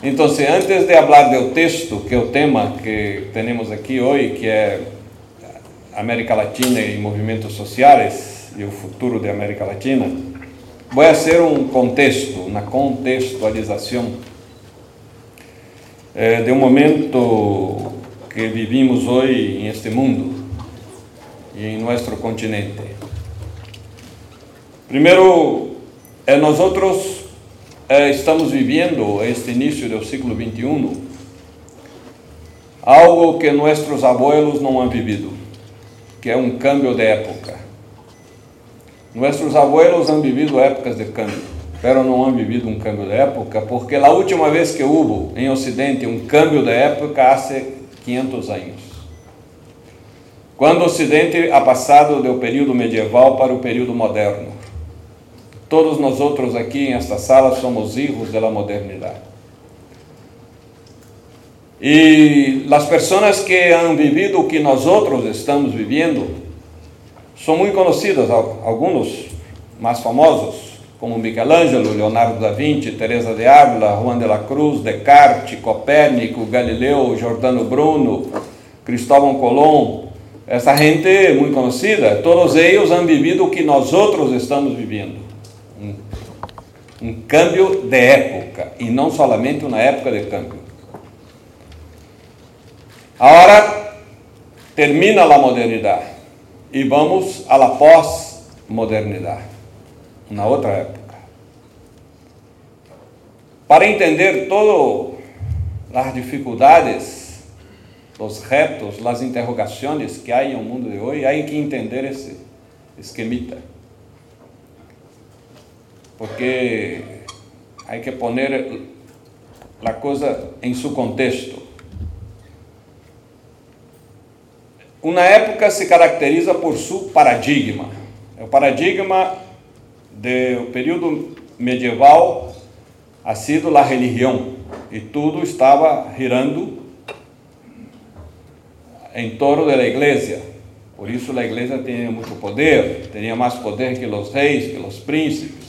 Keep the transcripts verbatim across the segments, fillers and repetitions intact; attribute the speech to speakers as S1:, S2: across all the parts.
S1: Então, antes de falar do texto, que é o tema que temos aqui hoje, que é América Latina e movimentos sociais e o futuro da América Latina, vou fazer um contexto, uma contextualização eh, de um momento que vivimos hoje em este mundo e em nosso continente. Primeiro, eh, nós outros eh, estamos vivendo este início do século vinte e um algo que nossos abuelos não han vivido, que é um câmbio de época. Nossos abuelos han vivido épocas de câmbio, pero não han vivido um câmbio de época, porque a última vez que houve em Ocidente um câmbio de época, há quinhentos anos. Quando o Ocidente ha passado do período medieval para o período moderno. Todos nós outros aqui em esta sala somos filhos da modernidade. E as pessoas que han vivido o que nós outros estamos vivendo são muito conhecidas, alguns mais famosos, como Michelangelo, Leonardo da Vinci, Teresa de Ávila, Juan de la Cruz, Descartes, Copérnico, Galileu, Giordano Bruno, Cristóvão Colón. Essa gente é muito conhecida, todos eles han vivido o que nós outros estamos vivendo. Um, um câmbio de época, e não somente uma época de câmbio. Agora termina a modernidade e vamos à pós-modernidade, uma outra época. Para entender todas as dificuldades, os retos, as interrogações que há no mundo de hoje, há que entender esse esquemita. Porque há que poner a coisa em seu contexto. Uma época se caracteriza por seu paradigma. O paradigma do período medieval ha sido a religião, e tudo estava girando em torno da igreja. Por isso a igreja tinha muito poder, tinha mais poder que os reis, que os príncipes.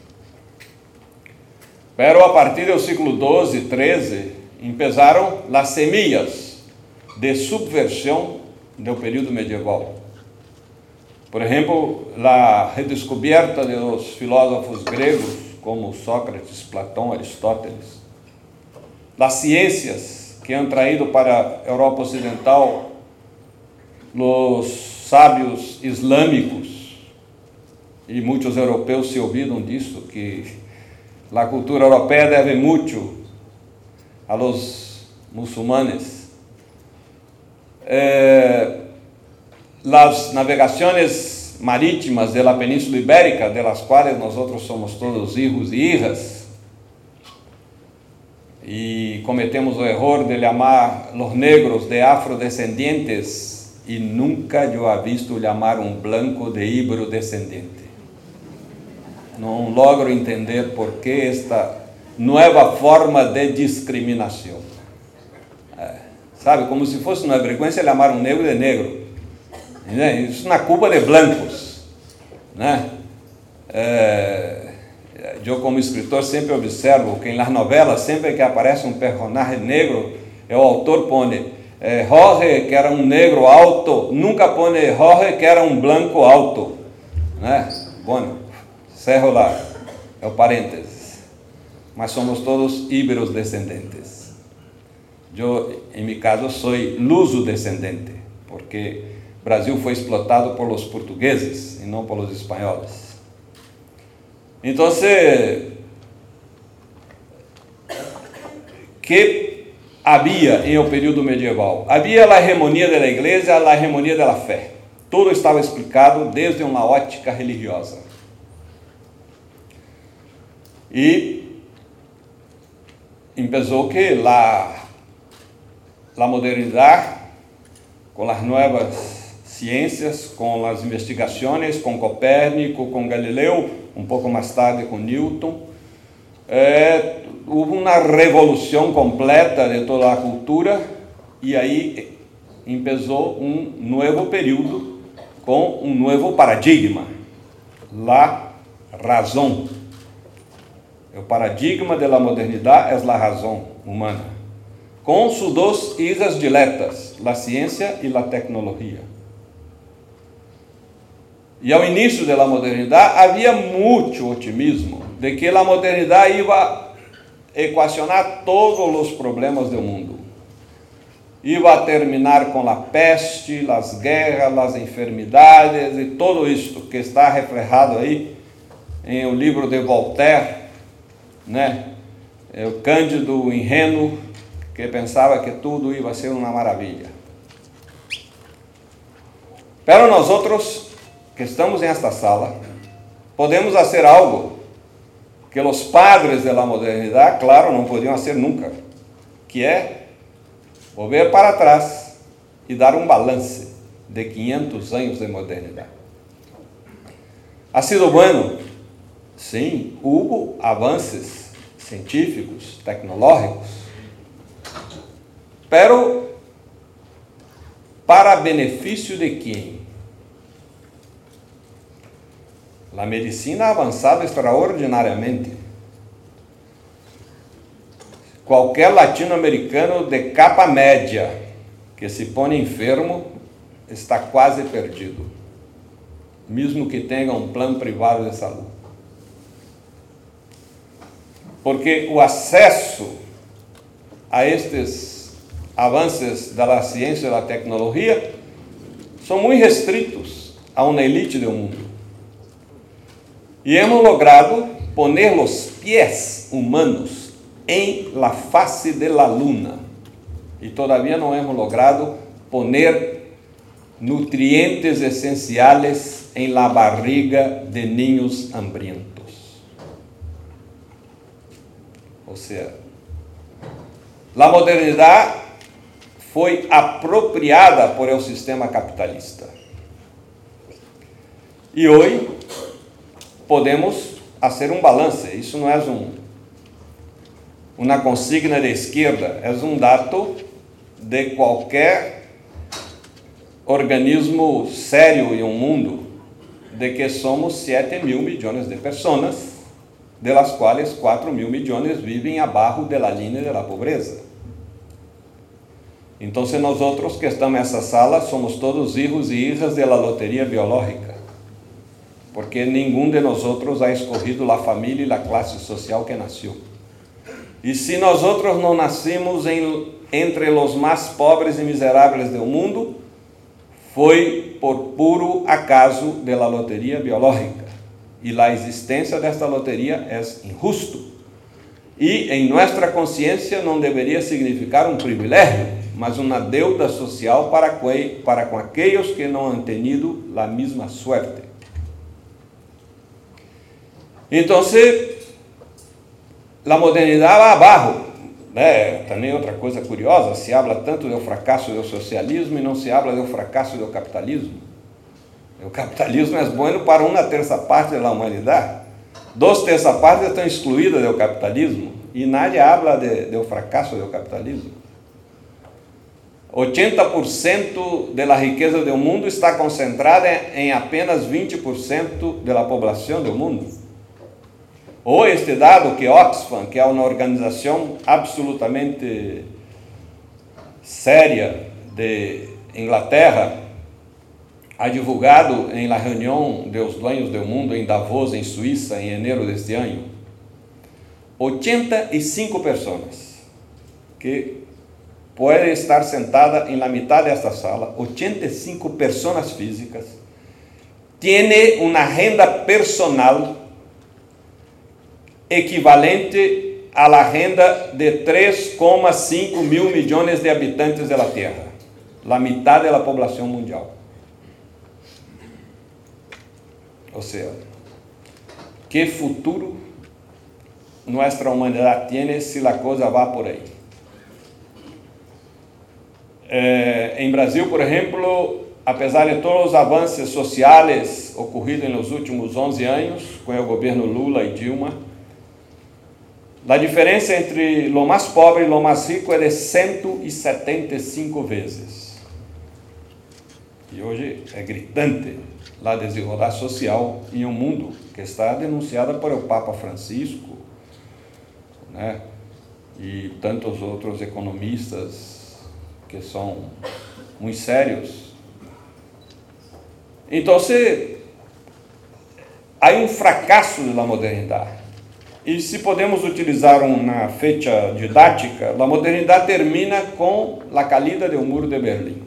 S1: Pero a partir do século doze, treze, empezaram as semillas de subversão do período medieval. Por exemplo, a redescoberta dos filósofos gregos, como Sócrates, Platão, Aristóteles. As ciências que han traído para a Europa Ocidental os sábios islâmicos, e muitos europeus se olvidam disso, que a cultura europeia deve muito a los muçulmanes. Eh, as navegações marítimas da Península Ibérica, de las quais nós outros somos todos filhos e hijas, e cometemos o erro de chamar os negros de afrodescendientes, e nunca eu ha visto chamar um blanco de ibero-descendente. Não logro entender por que esta nova forma de discriminação. É, sabe, como se fosse uma vergonha chamar um negro de negro. Né? Isso na Cuba de blancos. Né? É, eu, como escritor, sempre observo que nas novelas, sempre que aparece um personagem negro, o autor põe eh, Jorge, que era um negro alto, nunca põe Jorge, que era um blanco alto. Né? Bom, cerro lá, é o parênteses. Mas somos todos íberos descendentes. Eu, em meu caso, sou luso-descendente, porque o Brasil foi explotado por los portugueses e não por los espanhóis. Então, que havia em o período medieval? Havia a hegemonia da igreja, a hegemonia da fé. Tudo estava explicado desde uma ótica religiosa. E começou que a, a modernidade, com as novas ciências, com as investigações, com Copérnico, com Galileu, um pouco mais tarde com Newton, é, houve uma revolução completa de toda a cultura, e aí começou um novo período com um novo paradigma, a razão. O paradigma de la modernidad es la razón humana, con sus dos hijas diletas, la ciencia y la tecnología. E ao início da modernidade havia muito otimismo de que a modernidade iba a equacionar todos os problemas do mundo. Iba a terminar com a peste, as guerras, as enfermidades e tudo isto que está reflejado aí em o livro de Voltaire, né? É o Cândido ingênuo que pensava que tudo ia ser uma maravilha. Pero nós outros que estamos nesta sala podemos fazer algo que os padres da modernidade, claro, não podiam fazer nunca, que é volver para trás e dar um balance de quinhentos anos de modernidade. Ha sido bueno? Sim, houve avanços científicos, tecnológicos, pero para benefício de quem? A medicina ha avançado extraordinariamente. Qualquer latino-americano de capa média que se põe enfermo está quase perdido, mesmo que tenha um plano privado de saúde. Porque o acesso a estes avanços da ciência e da tecnologia são muito restritos a uma elite do mundo. E hemos logrado poner os pés humanos em la face de la luna. E todavía não hemos logrado poner nutrientes essenciais em la barriga de niños hambrientos. Ou seja, a modernidade foi apropriada por el sistema capitalista. E hoje podemos fazer um balance. Isso não é um, uma consigna de esquerda, é um dado de qualquer organismo sério em um mundo, de que somos sete mil milhões de pessoas, de las quais quatro mil milhões vivem abaixo da linha da pobreza. Então, nós outros que estamos nessa sala somos todos filhos e hijas da loteria biológica, porque nenhum de nós outros ha escolhido a família e a classe social que nasceu. E se nós outros não nascemos em, entre os mais pobres e miseráveis do mundo, foi por puro acaso da loteria biológica. E a existência desta loteria é injusto. E em nossa consciência não deveria significar um privilégio, mas uma deuda social para, que, para com aqueles que não han tenido a mesma suerte. Então, a modernidade vai abaixo, né? Também outra coisa curiosa, se habla tanto do fracasso do socialismo e não se habla do fracasso do capitalismo. O capitalismo é bom para uma terça parte da humanidade. Duas terças partes estão excluídas do capitalismo e nadie habla de, do fracasso do capitalismo. oitenta por cento da riqueza do mundo está concentrada em apenas vinte por cento da população do mundo. Ou este dado que Oxfam, que é uma organização absolutamente séria de Inglaterra, ha divulgado em la reunião dos dueños do mundo em Davos, em Suíça, em enero deste ano, oitenta e cinco pessoas que podem estar sentadas em la mitad desta sala, oitenta e cinco pessoas físicas, têm uma renda personal equivalente à la renda de três vírgula cinco mil milhões de habitantes da Terra, la mitad da população mundial. Ou seja, que futuro nossa humanidade tem se a coisa vai por aí? Eh, em Brasil, por exemplo, apesar de todos os avanços sociais ocorridos nos últimos onze anos, com o governo Lula e Dilma, a diferença entre o mais pobre e o mais rico é de cento e setenta e cinco vezes. E hoje é gritante a desigualdade social em um mundo que está denunciada por o Papa Francisco, né? E tantos outros economistas que são muito sérios. Então, se há um fracasso da modernidade. E se podemos utilizar uma fecha didática, a modernidade termina com a caída do muro de Berlim.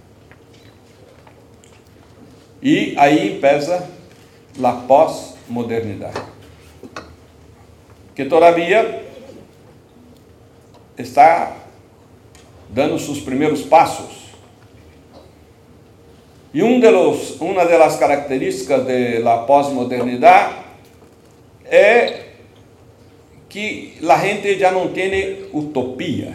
S1: E aí pesa a pós-modernidade, que todavia está dando seus primeiros passos. E um de los, uma das características da pós-modernidade é que a gente já não tem utopia.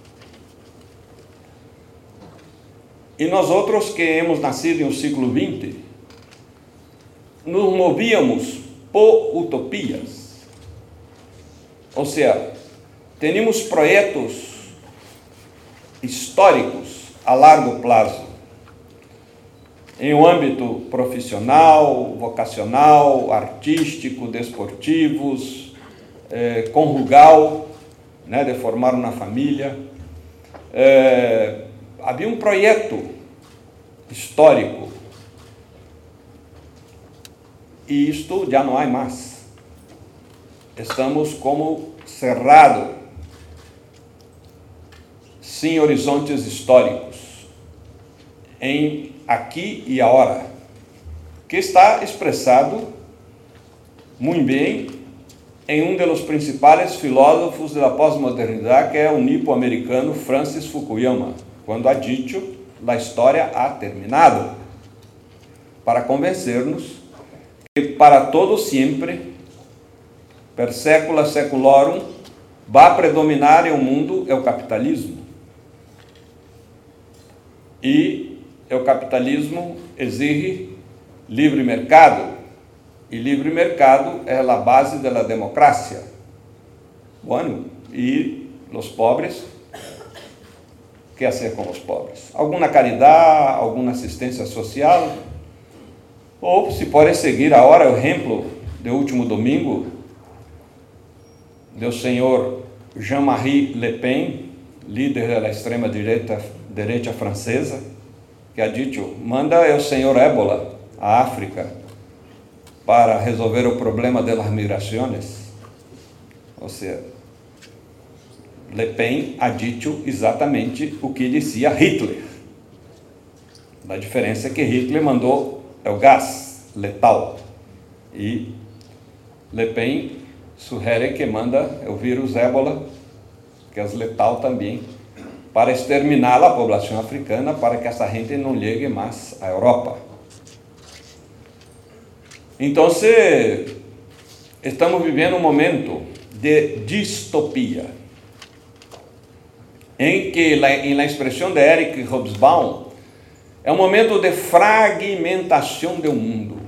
S1: E nós outros que hemos nascido no século vinte, nos movíamos por utopias. Ou seja, tínhamos projetos históricos a largo prazo, em um âmbito profissional, vocacional, artístico, desportivos, eh, conjugal, né, de formar uma família. Eh, havia um projeto histórico e isto já não há mais. Estamos como cerrados, sem horizontes históricos, em aqui e agora, que está expressado muito bem em um dos principais filósofos da pós-modernidade, que é o nipo-americano Francis Fukuyama, quando ha dicho, a história ha terminado, para convencer-nos que para todo sempre, per secula seculorum, vai predominar em o mundo é o capitalismo. E o capitalismo exige livre mercado, e livre mercado é a base da democracia. Bueno, e os pobres, o que fazer com os pobres? Alguma caridade, alguma assistência social? Ou se pode seguir agora o exemplo do último domingo do senhor Jean-Marie Le Pen, líder da extrema direita, direita francesa, que ha dito, manda o senhor Ébola à África para resolver o problema das migrações. Ou seja, Le Pen ha dito exatamente o que dizia Hitler. A diferença é que Hitler mandou o gás letal e Le Pen sugere que manda o vírus Ébola, que é letal também, para exterminar a população africana, para que essa gente não chegue mais à Europa. Então, estamos vivendo um momento de distopia, em que, em la expressão de Eric Hobsbawm, é um momento de fragmentação do mundo.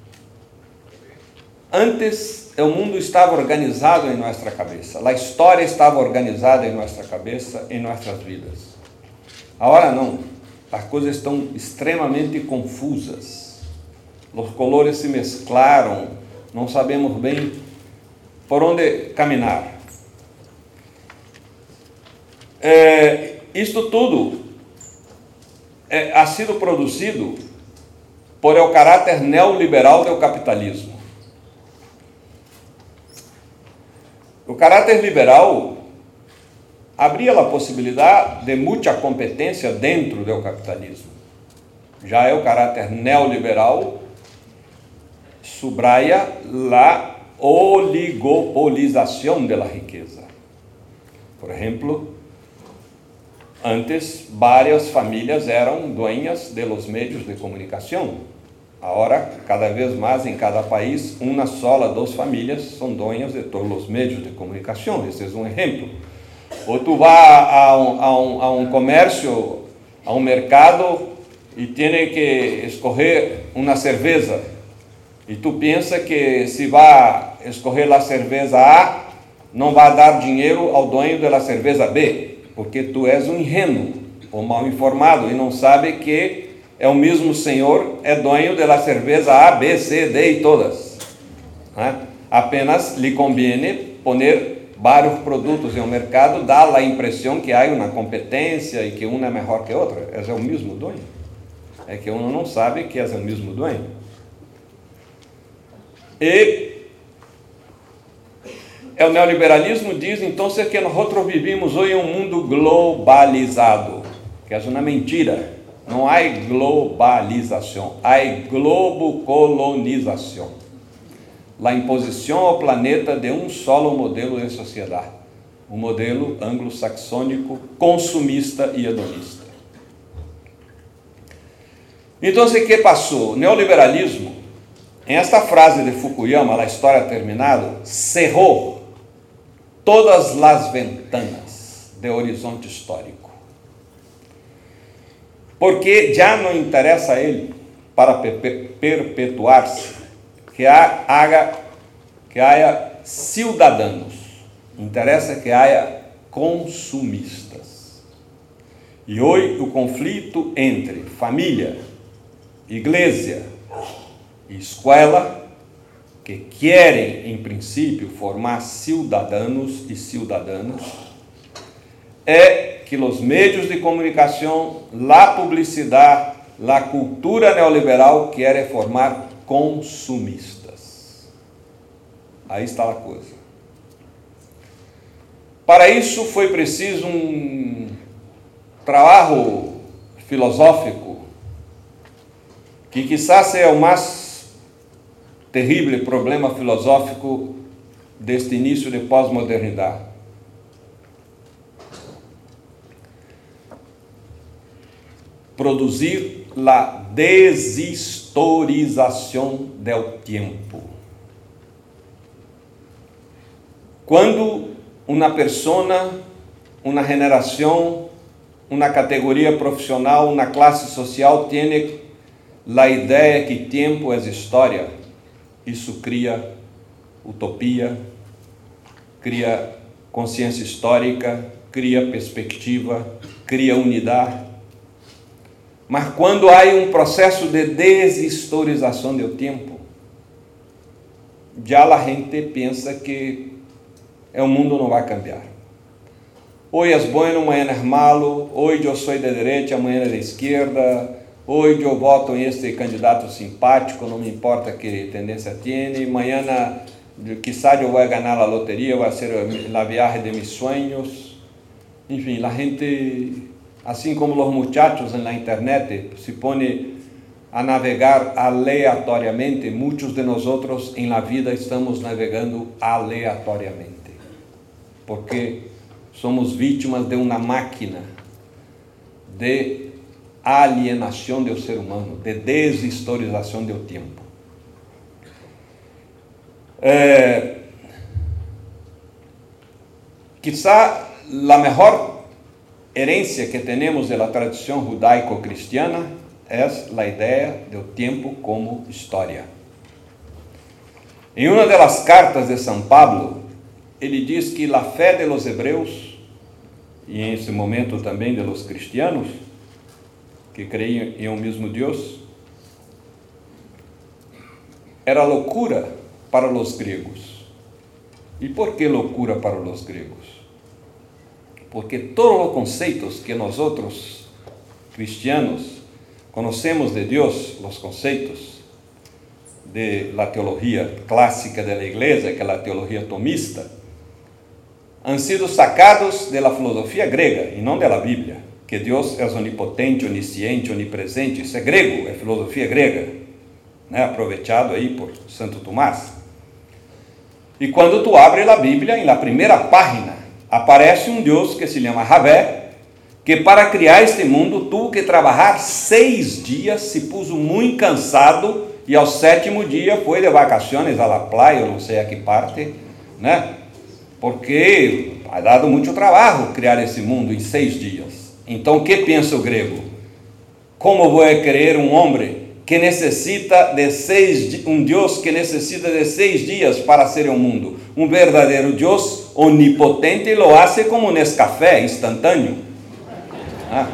S1: Antes, o mundo estava organizado em nossa cabeça, a história estava organizada em nossa cabeça, em nossas vidas. Agora não, as coisas estão extremamente confusas, os colores se mesclaram, não sabemos bem por onde caminhar. É, isto tudo é, ha sido produzido por o caráter neoliberal do capitalismo. O caráter liberal abria a possibilidade de muita competência dentro do capitalismo. Já é o caráter neoliberal subraya a oligopolização da riqueza. Por exemplo, antes várias famílias eram dueñas de los meios de comunicação. Agora, cada vez mais em cada país, uma sola, duas famílias são dueñas de todos os meios de comunicação. Esse é um exemplo. Ou tu vai a um, a um, a um comércio, a um mercado e tem que escolher uma cerveja. E tu pensa que se vai escolher a cerveja A, não vai dar dinheiro ao dono da cerveja B, porque tu és um ingênuo ou mal informado e não sabe que é o mesmo senhor, é dono da cerveja A, B, C, D e todas. Né? Apenas lhe conviene poner vários produtos em um mercado, dá a impressão que há uma competência e que uma é melhor que a outra. É o mesmo dono. É que uno não sabe que é o mesmo dono. E o neoliberalismo diz, então, que nós vivimos hoje em um mundo globalizado, que é uma mentira. Não há globalização, há globocolonização. A imposição ao planeta de um solo modelo de sociedade, o modelo anglo-saxônico, consumista e hedonista. Então, o que passou? O neoliberalismo, em esta frase de Fukuyama, a história terminada, cerrou todas as ventanas de horizonte histórico. Porque já não interessa a ele, para perpetuar-se, que haja, que haja cidadãos. Interessa que haja consumistas. E hoje o conflito entre família, igreja e escola, que querem, em princípio, formar cidadãos e cidadãs, é que os meios de comunicação, a publicidade, a cultura neoliberal querem formar consumistas. Aí está a coisa. Para isso foi preciso um trabalho filosófico que quizás seja o mais terrível problema filosófico deste início de pós-modernidade. Produzir a deshistorização do tempo. Quando uma pessoa, uma geração, uma categoria profissional, uma classe social tem a ideia que tempo é história, isso cria utopia, cria consciência histórica, cria perspectiva, cria unidade. Mas quando há um processo de deshistorização do tempo, já a gente pensa que o mundo não vai cambiar. Hoje é bueno, amanhã é malo, hoje eu sou de direita, amanhã é de esquerda, hoje eu voto em este candidato simpático, não me importa que tendência tenha, amanhã quizá eu vou ganhar a loteria, vai ser a viagem de meus sonhos. Enfim, a gente... Assim como os muchachos na internet se põem a navegar aleatoriamente, muitos de nós outros em la vida estamos navegando aleatoriamente, porque somos vítimas de uma máquina de alienação do ser humano, de deshistorização do tempo. É, quizá a melhor herência que temos da tradição judaico-cristiana é a ideia do tempo como história. Em uma das cartas de São Pablo, ele diz que a fé de los hebreus, e em esse momento também de los cristianos, que creiam em um mesmo Deus, era loucura para os gregos. E por que loucura para os gregos? Porque todos os conceitos que nós outros cristianos conhecemos de Deus, os conceitos de la teologia clássica da igreja, que é a teologia tomista, han sido sacados de la filosofia grega e não de la Bíblia, que Deus é onipotente, onisciente, onipresente. Isso é grego, é filosofia grega, né? Aproveitado aí por Santo Tomás. E quando tu abres a Bíblia, na primeira página, aparece um Deus que se chama Javé, que para criar este mundo tuvo que trabalhar seis dias, se puso muito cansado e ao sétimo dia foi de vacaciones a la playa, eu não sei a que parte, né? Porque ha dado muito trabalho criar esse mundo em seis dias. Então, o que pensa o grego? Como vou crer um homem que necessita de seis, um Deus que necessita de seis dias para ser um mundo? Um verdadeiro Deus onipotente lo hace como Nescafé, instantâneo. Ah.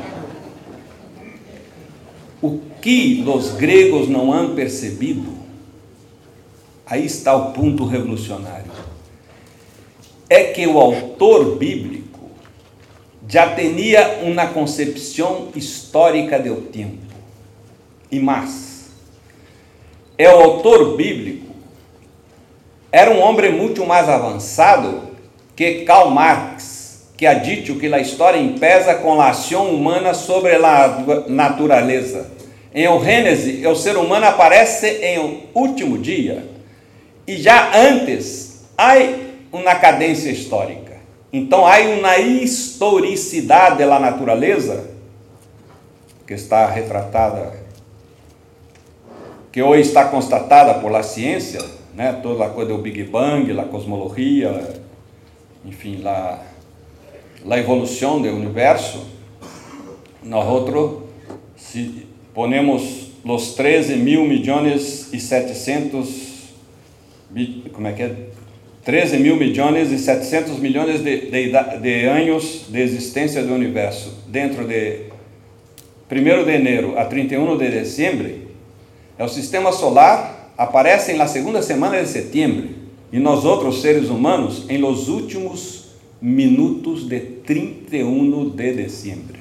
S1: O que os gregos não han percebido, aí está o ponto revolucionário, é que o autor bíblico já tinha uma concepção histórica do tempo. E mais, o autor bíblico era um homem muito mais avançado que Karl Marx, que ha dicho que a história empieza com a ação humana sobre a natureza. Em o Gênesis, o ser humano aparece em um último dia, e já antes há uma cadência histórica. Então há uma historicidade da natureza que está retratada, que hoje está constatada por la ciência, né? Toda a coisa do Big Bang, a cosmologia, enfim, a, a evolução do universo. Nós outros, se ponemos os treze mil milhões e setecentos, como é que é? treze mil milhões e setecentos milhões de, de, de anos de existência do universo, dentro de primeiro de janeiro a trinta e um de dezembro, o sistema solar aparece na segunda semana de setembro, e nós outros seres humanos em los últimos minutos de trinta e um de dezembro.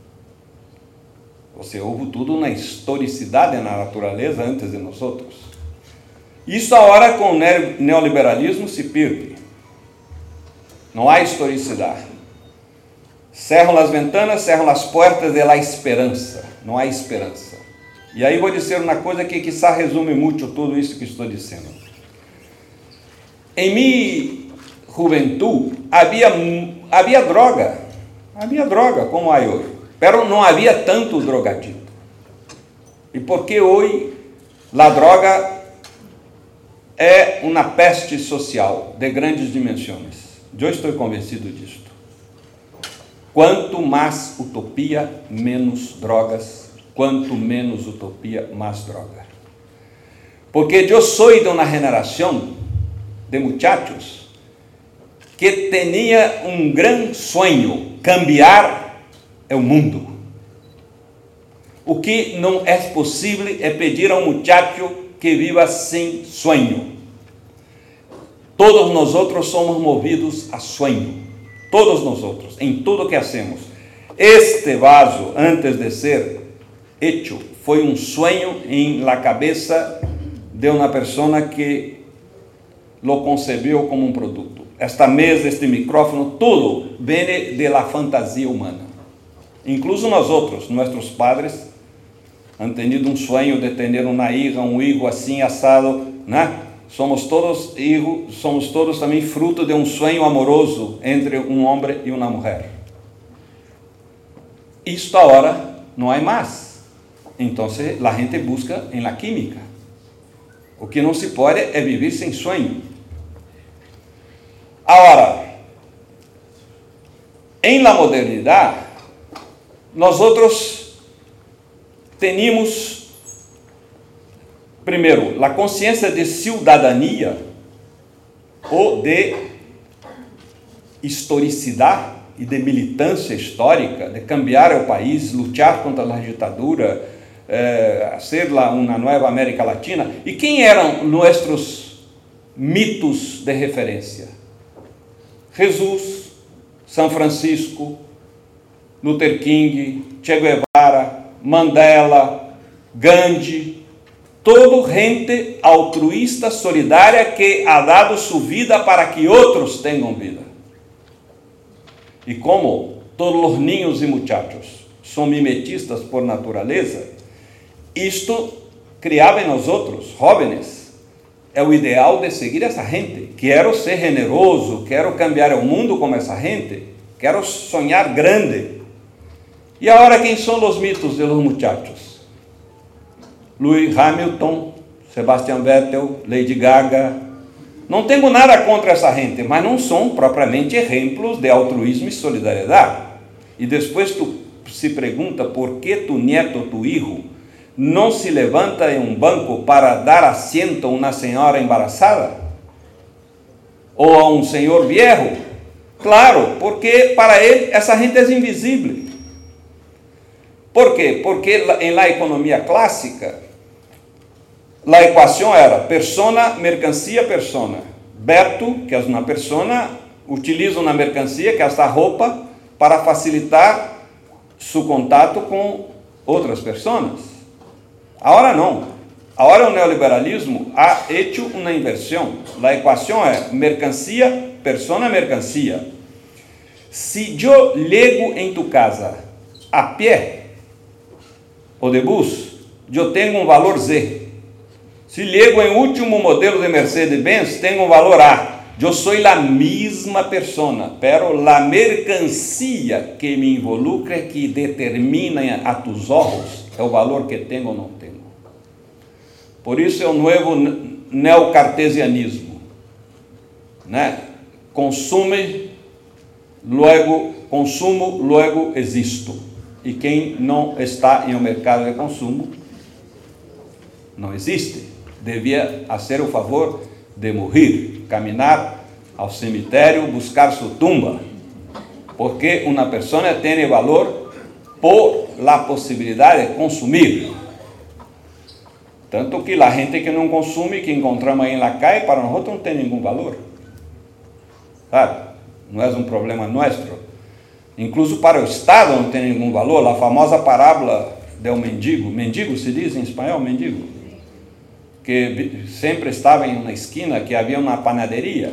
S1: Ou seja, houve tudo uma historicidade na natureza antes de nós outros. Isso agora com o neoliberalismo se perde. Não há historicidade. Cerram as ventanas, cerram as portas de la esperança. Não há esperança. E aí vou dizer uma coisa que quizá resume muito tudo isso que estou dizendo. Em minha juventude havia, havia droga. Havia droga, como há hoje. Mas não havia tanto drogadito. E porque hoje a droga é uma peste social de grandes dimensões. Eu estou convencido disto. Quanto mais utopia, menos drogas. Quanto menos utopia, mais droga. Porque eu sou de uma geração de muchachos que tinha um grande sonho, cambiar o mundo. O que não é possível é pedir a um muchacho que viva sem sonho. Todos nós outros somos movidos a sonho. Todos nós outros, em tudo que hacemos. Este vaso, antes de ser hecho, foi um sonho em la cabeça de uma pessoa que lo concebeu como um produto. Esta mesa, este micrófono, tudo vem de la fantasia humana. Incluso nós outros, nossos padres, han tenido um sonho de ter uma hija, um hijo assim assado, né? Somos todos hijos, somos todos também fruto de um sonho amoroso entre um homem e uma mulher. Isto agora não há mais. Então a gente busca em la química. O que não se pode é viver sem sonho. Agora, em la modernidade, nós outros temos primeiro, a consciência de cidadania ou de historicidade e de militância histórica, de cambiar o país, lutar contra a ditadura, eh, ser lá uma nova América Latina. E quem eram nossos mitos de referência? Jesus, São Francisco, Luther King, Che Guevara, Mandela, Gandhi, todo gente altruísta, solidária, que ha dado sua vida para que outros tenham vida. E como todos os niños e muchachos são mimetistas por natureza, isto criava em nós outros, jovens, é o ideal de seguir essa gente. Quero ser generoso, quero cambiar o mundo como essa gente, quero sonhar grande. E agora quem são os mitos de los muchachos? Lewis Hamilton, Sebastian Vettel, Lady Gaga. Não tenho nada contra essa gente, mas não são propriamente exemplos de altruísmo e solidariedade. E depois tu se pergunta por que tu neto, tu hijo, não se levanta em um banco para dar assento a uma senhora embaraçada? Ou a um senhor viejo? Claro, porque para ele essa gente é invisível. Por quê? Porque em la economia clássica, a equação era persona, mercancia, persona. Beto, que é uma persona, utiliza una mercancía, que é esta roupa, para facilitar su contato com outras pessoas. Agora não. Agora o neoliberalismo ha hecho uma inversão. A equação é mercancía, persona, mercancía. Se eu llego em tu casa a pé ou de bus, eu tenho um valor Z. Se llego em último modelo de Mercedes-Benz, tenho um valor A. Eu sou a mesma persona, pero a mercancía que me involucra, que determina a tus olhos, é o valor que tenho ou não tenho. Por isso é o novo neocartesianismo, né? Consume, logo consumo, logo existo. E quem não está em um mercado de consumo não existe. Devia fazer o favor de morrer, caminhar ao cemitério, buscar sua tumba, porque uma pessoa tem valor por la possibilidade de consumir. Tanto que a gente que não consome, que encontramos aí na calle, para nós não tem nenhum valor. Sabe? Não é um problema nosso. Incluso para o Estado não tem nenhum valor. A famosa parábola do mendigo. Mendigo se diz em espanhol, mendigo. Que sempre estava em uma esquina, que havia uma panaderia.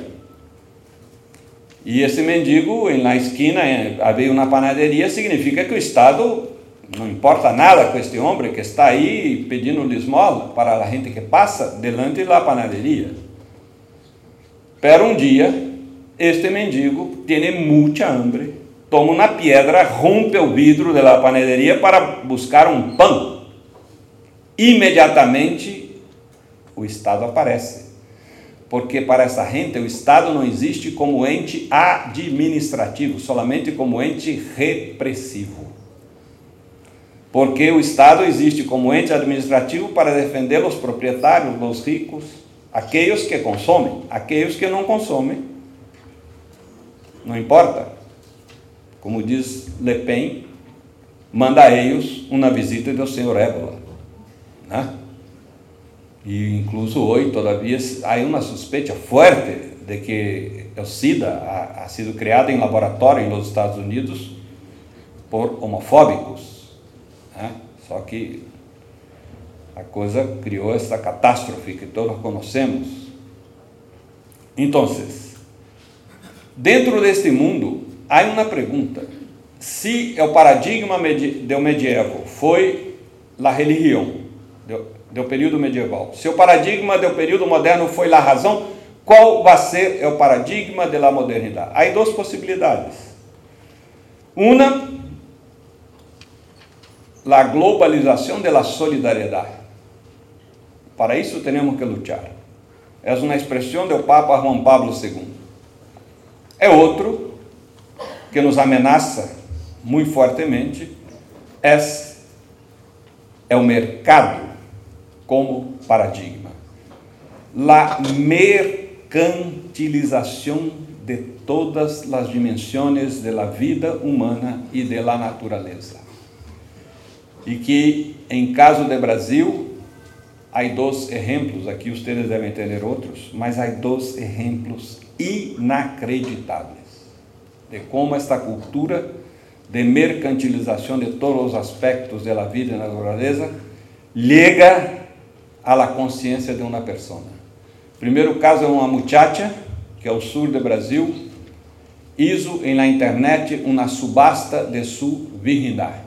S1: E esse mendigo, na esquina, havia uma panaderia, significa que o Estado não importa nada com este homem que está aí pedindo esmola para a gente que passa delante da panaderia. Pero um dia, este mendigo tem muita hambre, toma uma pedra, rompe o vidro da panaderia para buscar um pão. Imediatamente, o Estado aparece. Porque para essa gente, o Estado não existe como ente administrativo, somente como ente repressivo. Porque o Estado existe como ente administrativo para defender os proprietários, os ricos, aqueles que consomem, aqueles que não consomem, não importa. Como diz Le Pen, manda a eles uma visita do senhor Ébola, né? E incluso hoje, todavia, há uma suspeita forte de que o SIDA ha, ha sido criado em laboratório nos Estados Unidos por homofóbicos. Só que a coisa criou essa catástrofe que todos conhecemos. Então, dentro deste mundo, há uma pergunta: se o paradigma do medieval foi a religião, do, do período medieval, se o paradigma do período moderno foi a razão, qual vai ser o paradigma da modernidade? Há duas possibilidades. Uma, a globalização da solidariedade. Para isso temos que lutar. É uma expressão do Papa Juan Pablo segundo. É outro que nos ameaça muito fortemente, é, é o mercado como paradigma. A mercantilização de todas as dimensões da vida humana e da natureza. E que, em caso de Brasil, há dois exemplos, aqui vocês devem entender outros, mas há dois exemplos inacreditáveis de como esta cultura de mercantilização de todos os aspectos da vida e da natureza chega à consciência de uma pessoa. O primeiro caso é uma muchacha, que é ao sul do Brasil, hizo em la internet uma subasta de sua virgindade.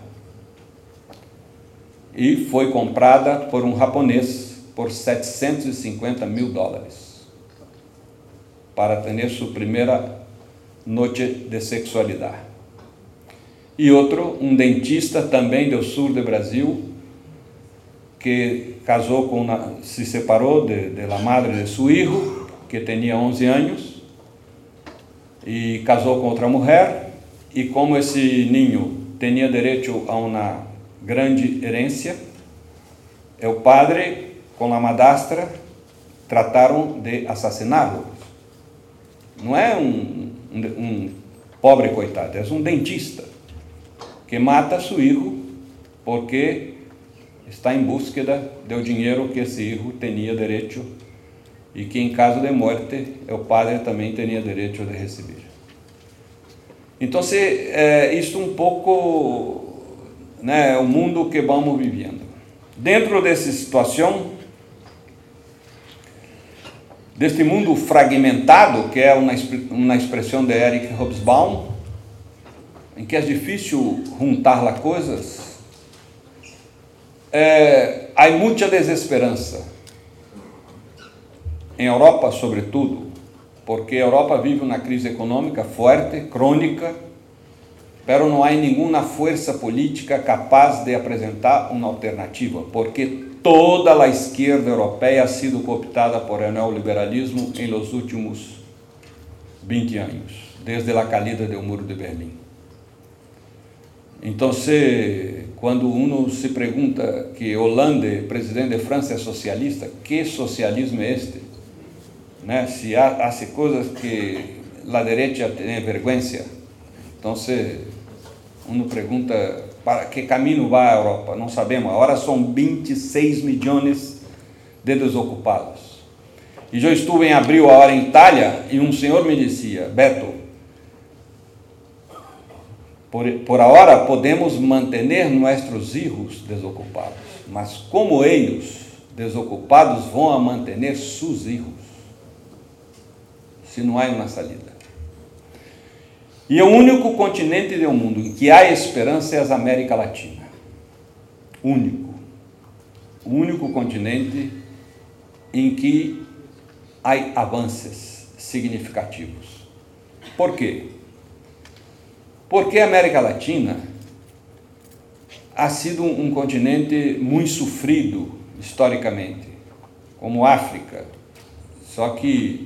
S1: E foi comprada por um japonês por setecentos e cinquenta mil dólares para ter sua primeira noite de sexualidade. E outro, um dentista também do sul do Brasil, que casou com uma, se separou de, de la madre de seu filho, que tinha onze anos, e casou com outra mulher, e como esse ninho tinha direito a uma grande herência, o padre com a madrastra trataram de assassiná-lo. Não é um, um, um pobre coitado, é um dentista que mata seu filho porque está em búsqueda do dinheiro que esse filho tinha direito e que em caso de morte o padre também tinha direito de receber. Então, é, isto um pouco, né, o mundo que vamos vivendo. Dentro dessa situação, deste mundo fragmentado, que é uma, uma expressão de Eric Hobsbawm, em que é difícil juntar as coisas, é, há muita desesperança. Em Europa, sobretudo, porque a Europa vive uma crise econômica forte, crônica, mas não há nenhuma força política capaz de apresentar uma alternativa, porque toda a esquerda europeia ha sido cooptada por el neoliberalismo em los últimos vinte anos, desde a caída do muro de Berlim. Então, se, quando uno se pergunta que Hollande, presidente de França, é socialista, que socialismo é este? Né? Se há, há coisas que a direita tem vergonha, então se uno pergunta para que caminho vai a Europa, não sabemos. Agora são vinte e seis milhões de desocupados. E eu estive em abril agora em Itália e um senhor me dizia: Beto, por, por agora podemos manter nossos filhos desocupados, mas como eles desocupados vão a manter seus filhos se não há uma saída? E o único continente do mundo em que há esperança é a América Latina. Único. O único continente em que há avanços significativos. Por quê? Porque a América Latina ha sido um continente muito sofrido historicamente, como a África. Só que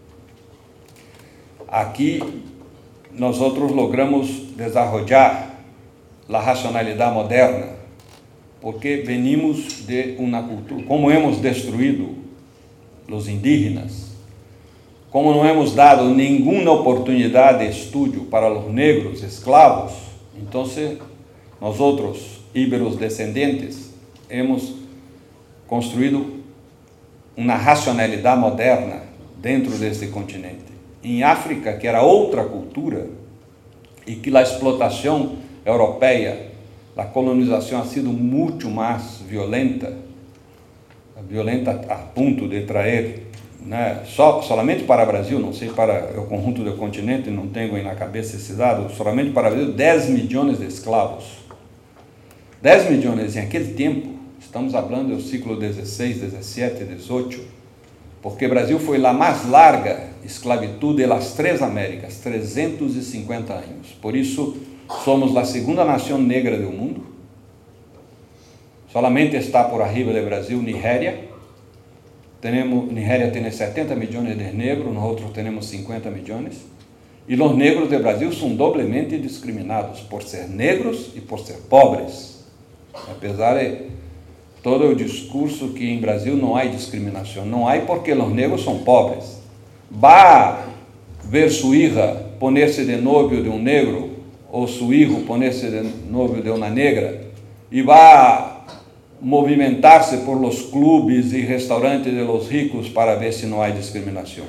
S1: aqui nós outros logramos desenvolver a racionalidade moderna, porque venimos de uma cultura, como hemos destruído os indígenas, como não hemos dado nenhuma oportunidade de estudo para os negros escravos, então nós outros íberos descendentes hemos construído uma racionalidade moderna dentro deste continente. Em África, que era outra cultura, e que a explotação europeia, a colonização ha sido muito mais violenta, violenta a ponto de trazer, né, só, somente para o Brasil, não sei para o conjunto do continente, não tenho na cabeça esse dado, somente para o Brasil, dez milhões de escravos. dez milhões em aquele tempo, estamos falando do século dezesseis, dezessete, dezoito, porque o Brasil foi a mais larga esclavitud das três Américas, trezentos e cinquenta anos. Por isso, somos a segunda nação negra do mundo. Solamente está por arriba do Brasil Nigéria. Tenemos, Nigéria tem setenta milhões de negros, nós outros temos cinquenta milhões. E os negros do Brasil são doblemente discriminados por ser negros e por ser pobres. Apesar de todo o discurso que em Brasil não há discriminação, não há porque os negros são pobres. Vá ver sua hija poner-se de novio de um negro ou seu filho poner-se de novio de uma negra e vá movimentar-se por los clubes e restaurantes de los ricos para ver se não há discriminação.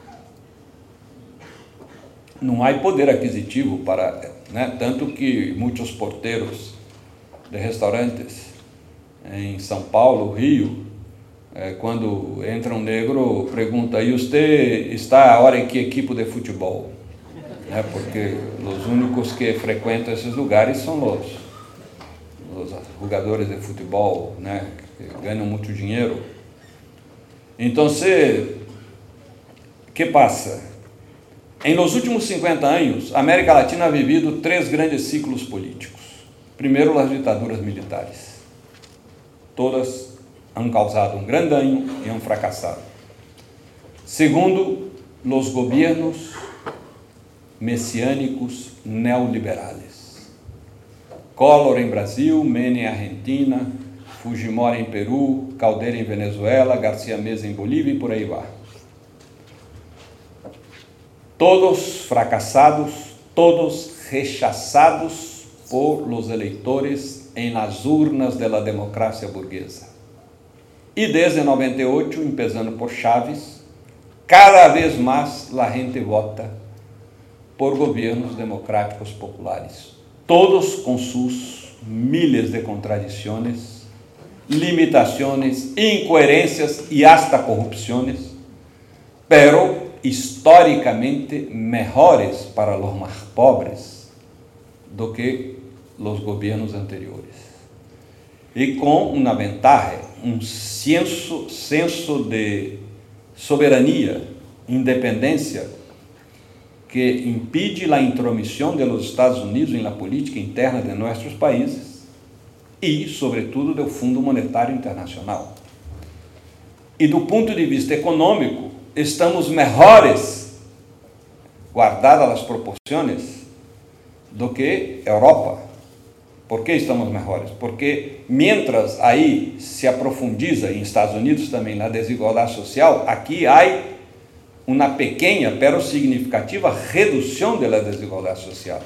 S1: Não há poder aquisitivo para, né, tanto que muitos porteiros de restaurantes em São Paulo, Rio, é, quando entra um negro, pergunta: e você está agora em que equipe de futebol? É, porque os únicos que frequentam esses lugares são os, os jogadores de futebol, né, que ganham muito dinheiro. Então, o que passa? Em nos últimos cinquenta anos, a América Latina ha vivido três grandes ciclos políticos. Primeiro, as ditaduras militares. Todas han causado um grande dano e han fracassado. Segundo, os governos messiânicos neoliberais. Collor em Brasil, Menem em Argentina, Fujimori em Peru, Caldeira em Venezuela, Garcia Meza em Bolívia e por aí vai. Todos fracassados, todos rechazados por los eleitores em las urnas de la democracia burguesa. E desde noventa e oito, empezando por Chávez, cada vez mais a gente vota por gobiernos democráticos populares, todos con sus miles de contradicciones, limitaciones, incoherencias y hasta corrupciones, pero históricamente mejores para los más pobres do que los gobiernos anteriores. Y con una ventaja, un senso, senso de soberanía, independencia, que impide la intromisión de los Estados Unidos en la política interna de nuestros países y, sobretudo, do Fundo Monetário Internacional. E do ponto de vista econômico, estamos melhores, guardadas as proporções, do que Europa. ¿Por que estamos mejores? Porque mientras aí se aprofundiza, em Estados Unidos também, na desigualdade social, aqui há uma pequena, pero significativa redução da desigualdade social.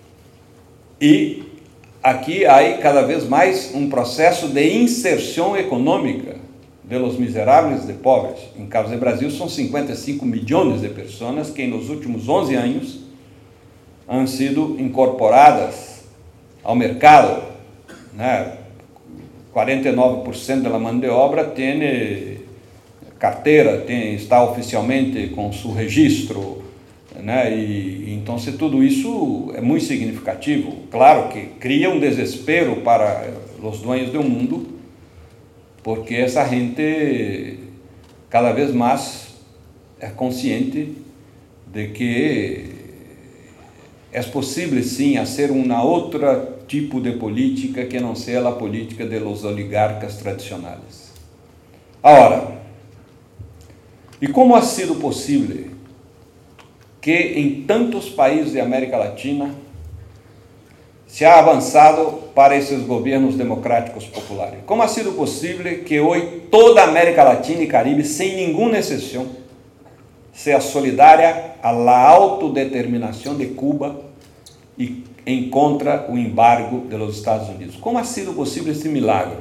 S1: E aqui há cada vez mais um processo de inserção econômica de los miseráveis de pobres. Em caso do Brasil, são cinquenta e cinco milhões de pessoas que, nos últimos onze anos, han sido incorporadas ao mercado, né? quarenta e nove por cento da mão de obra tem carteira, tem, está oficialmente com seu registro, né? E então tudo isso é muito significativo. Claro que cria um desespero para os donos do mundo, porque essa gente cada vez mais é consciente de que é possível sim fazer uma outra tipo de política que não seja a política de los oligarcas tradicionais. Agora, e como ha sido possível que em tantos países da América Latina se ha avançado para esses governos democráticos populares? Como ha sido possível que hoje toda a América Latina e Caribe, sem nenhuma exceção, seja solidária à autodeterminação de Cuba e em contra o embargo dos Estados Unidos? Como ha sido possível esse milagre?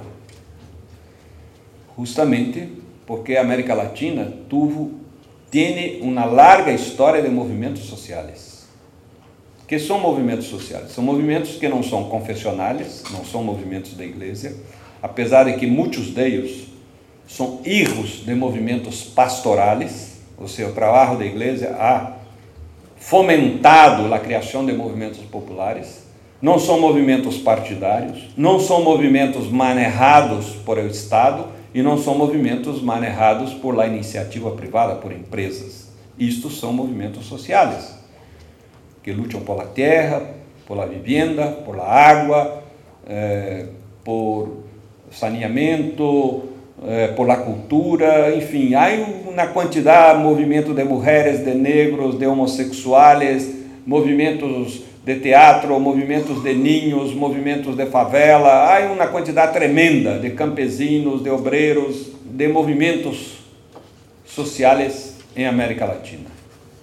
S1: Justamente porque a América Latina tuvo, tem uma larga história de movimentos sociais. Que são movimentos sociais? São movimentos que não são confessionais, não são movimentos da igreja, apesar de que muitos deles são hijos de movimentos pastorales. O seu trabalho da igreja ha fomentado a criação de movimentos populares. Não são movimentos partidários, não são movimentos manejados por o Estado e não são movimentos manejados por la iniciativa privada, por empresas. Estes são movimentos sociais, que lutam por la terra, por la vivienda, por la água, eh, por saneamento, por la cultura, enfim, há uma quantidade de movimento de mulheres, de negros, de homossexuais, movimentos de teatro, movimentos de ninhos, movimentos de favela, há uma quantidade tremenda de campesinos, de obreiros, de movimentos sociais em América Latina.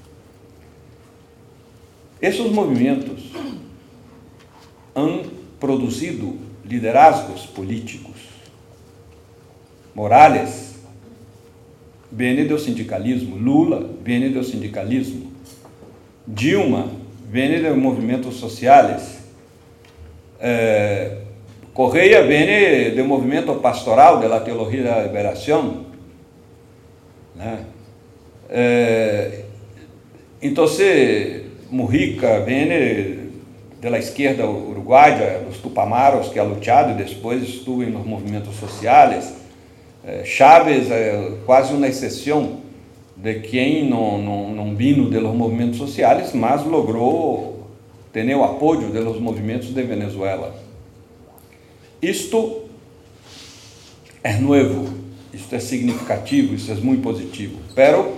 S1: Esses movimentos han produzido liderazgos políticos. Morales viene do sindicalismo, Lula viene do sindicalismo, Dilma viene de movimentos sociais, eh, Correia viene do movimento pastoral de la teologia da liberação, né? Eh, então, Mujica viene de la esquerda uruguaia, dos Tupamaros, que ha lutado e depois estuvo nos movimentos sociais. Chávez é quase uma exceção de quem não, não, não vino de los movimentos sociais, mas logrou ter o apoio de los movimentos de Venezuela. Isto é novo, isto é significativo, isto é muito positivo, pero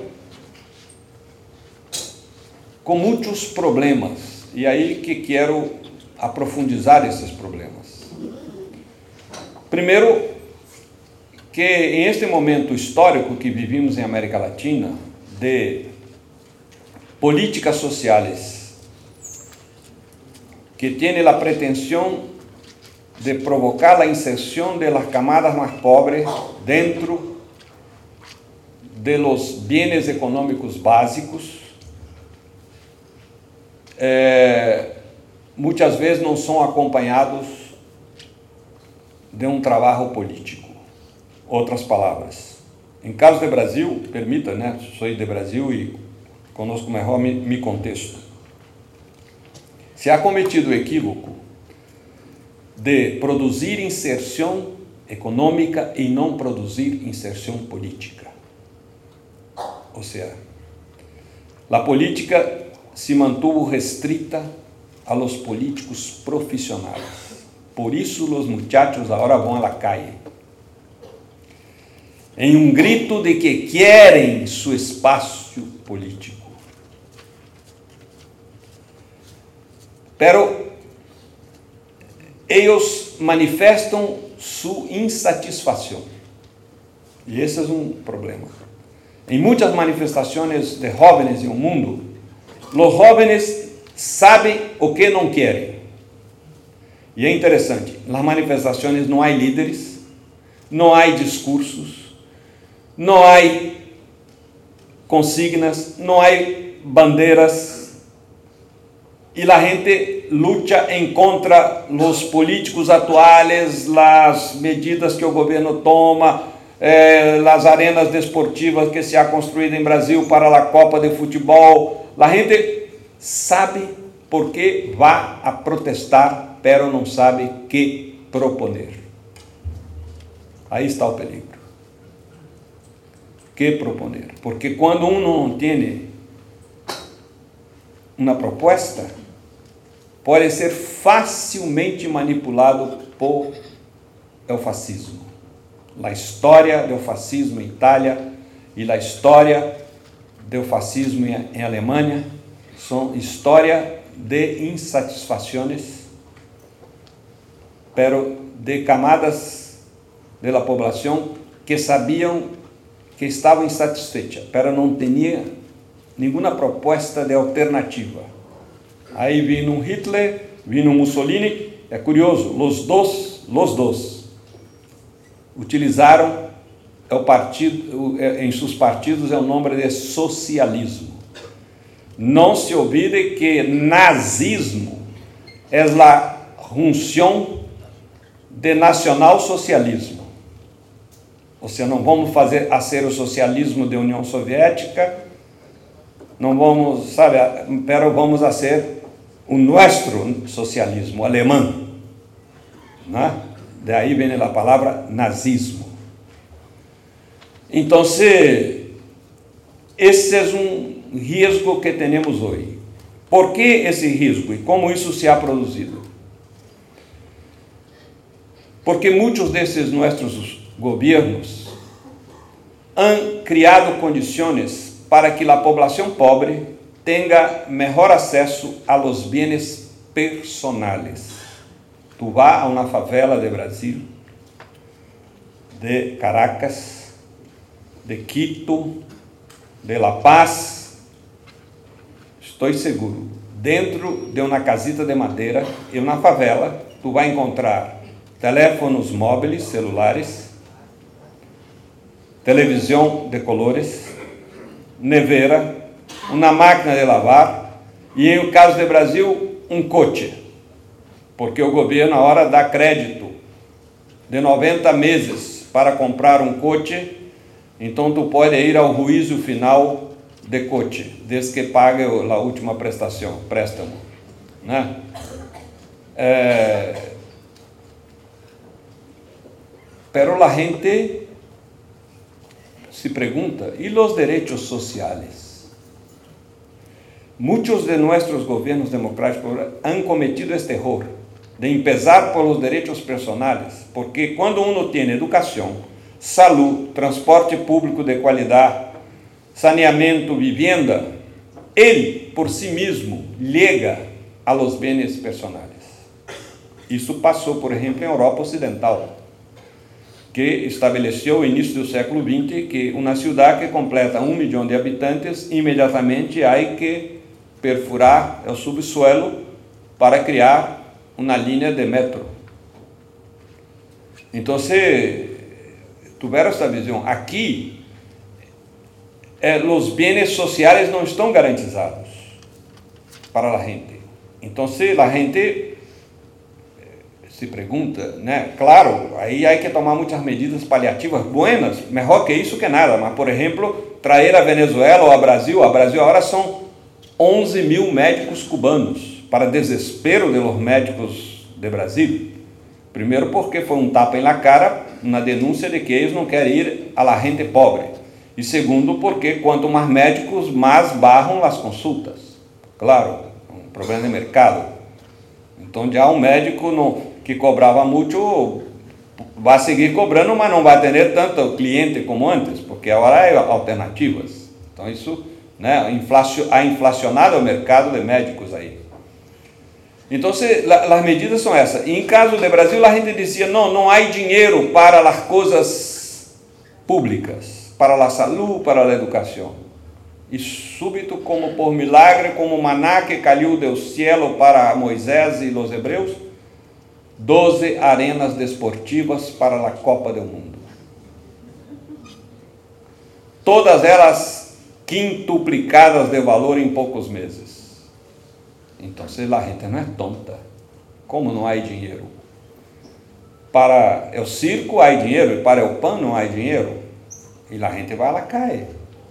S1: com muitos problemas, e aí que quero aprofundizar esses problemas. Primeiro, que em este momento histórico que vivimos em América Latina, de políticas sociais que têm a pretensão de provocar a inserção de las camadas mais pobres dentro de los bienes econômicos básicos, é, muitas vezes não são acompanhados de um trabalho político. Outras palavras, em caso de Brasil, permita, né? Sou de Brasil e conosco melhor me, me contexto. Se há cometido o equívoco de produzir inserção econômica e não produzir inserção política. Ou seja, a política se mantuvo restrita a los políticos profissionais. Por isso, os muchachos agora vão à calle. Em um grito de que querem seu espaço político. Pero eles manifestam sua insatisfação. E esse é um problema. Em muitas manifestações de jovens no mundo, os jovens sabem o que não querem. E é interessante, nas manifestações não há líderes, não há discursos, não há consignas, não há bandeiras, e a gente luta em contra os políticos atuais, as medidas que o governo toma, eh, as arenas desportivas que se ha construído em Brasil para a Copa de Futebol. A gente sabe por que vai a protestar, pero não sabe que proponer. Aí está o peligro. Que proponer? Porque quando um não tem uma proposta, pode ser facilmente manipulado por o fascismo. A história do fascismo em Itália e a história do fascismo em Alemanha são história de insatisfações, pero de camadas da população que sabiam que estavam insatisfeitas, pero não tinha nenhuma proposta de alternativa. Aí vino um Hitler, vino um Mussolini. É curioso, os dois, os dois utilizaram o partido, em seus partidos é o nome de socialismo. Não se olvide que nazismo é a junção de nacionalsocialismo. Ou seja, não vamos fazer fazer o socialismo da União Soviética, não vamos, sabe, pero vamos fazer o nosso socialismo alemão, né? Daí vem a palavra nazismo. Então, esse é um risco que temos hoje. Por que esse risco e como isso se ha produzido? Porque muitos desses nossos governos han criado condições para que a população pobre tenha melhor acesso a los bienes personales. Tu vas a uma favela de Brasil, de Caracas, de Quito, de La Paz, estou seguro, dentro de uma casita de madeira e uma favela, tu vai encontrar teléfonos móveis, celulares, televisão de colores, nevera, uma máquina de lavar e, em o caso do Brasil, um coche, porque o governo agora dá crédito de noventa meses para comprar um coche, então tu pode ir ao juízo final de coche, desde que pague a última prestação, préstamo, né? É, pero a gente se pergunta, e os direitos sociais? Muitos de nossos governos democráticos han cometido este erro de empezar por los direitos personais, porque quando uno tem educação, saúde, transporte público de qualidade, saneamento, vivienda, ele por si mesmo liga a los bienes personais. Isso passou, por exemplo, em Europa Ocidental, que estabeleceu no início do século vinte que uma cidade que completa um milhão de habitantes, imediatamente há que perfurar o subsuelo para criar uma linha de metro. Então, se tiveram essa visão, aqui eh, os bens sociais não estão garantizados. para a gente. Então, a gente se pergunta, né? Claro, aí há que tomar muitas medidas paliativas buenas, melhor que isso que nada, mas, por exemplo, trazer a Venezuela ou a Brasil, a Brasil agora são onze mil médicos cubanos, para desespero de los médicos de Brasil. Primeiro porque foi um tapa na cara, uma denúncia de que eles não querem ir a la gente pobre. E segundo porque quanto mais médicos, mais barram as consultas. Claro, um problema de mercado. Então já um médico no, que cobrava muito vai seguir cobrando, mas não vai ter tanto cliente como antes, porque agora há alternativas. Então isso, né, inflacio, ha inflacionado o mercado de médicos aí. Então, se, la, as medidas são essas. E em caso do Brasil, a gente dizia, não, não há dinheiro para as coisas públicas, para a saúde, para a educação. E súbito, como por milagre, como maná que caiu do cielo para Moisés e os hebreus, doze arenas desportivas para a Copa do Mundo. Todas elas quintuplicadas de valor em poucos meses. Então, a gente não é tonta. Como não há dinheiro? Para o circo há dinheiro e para o pão não há dinheiro. E a gente vai lá cair.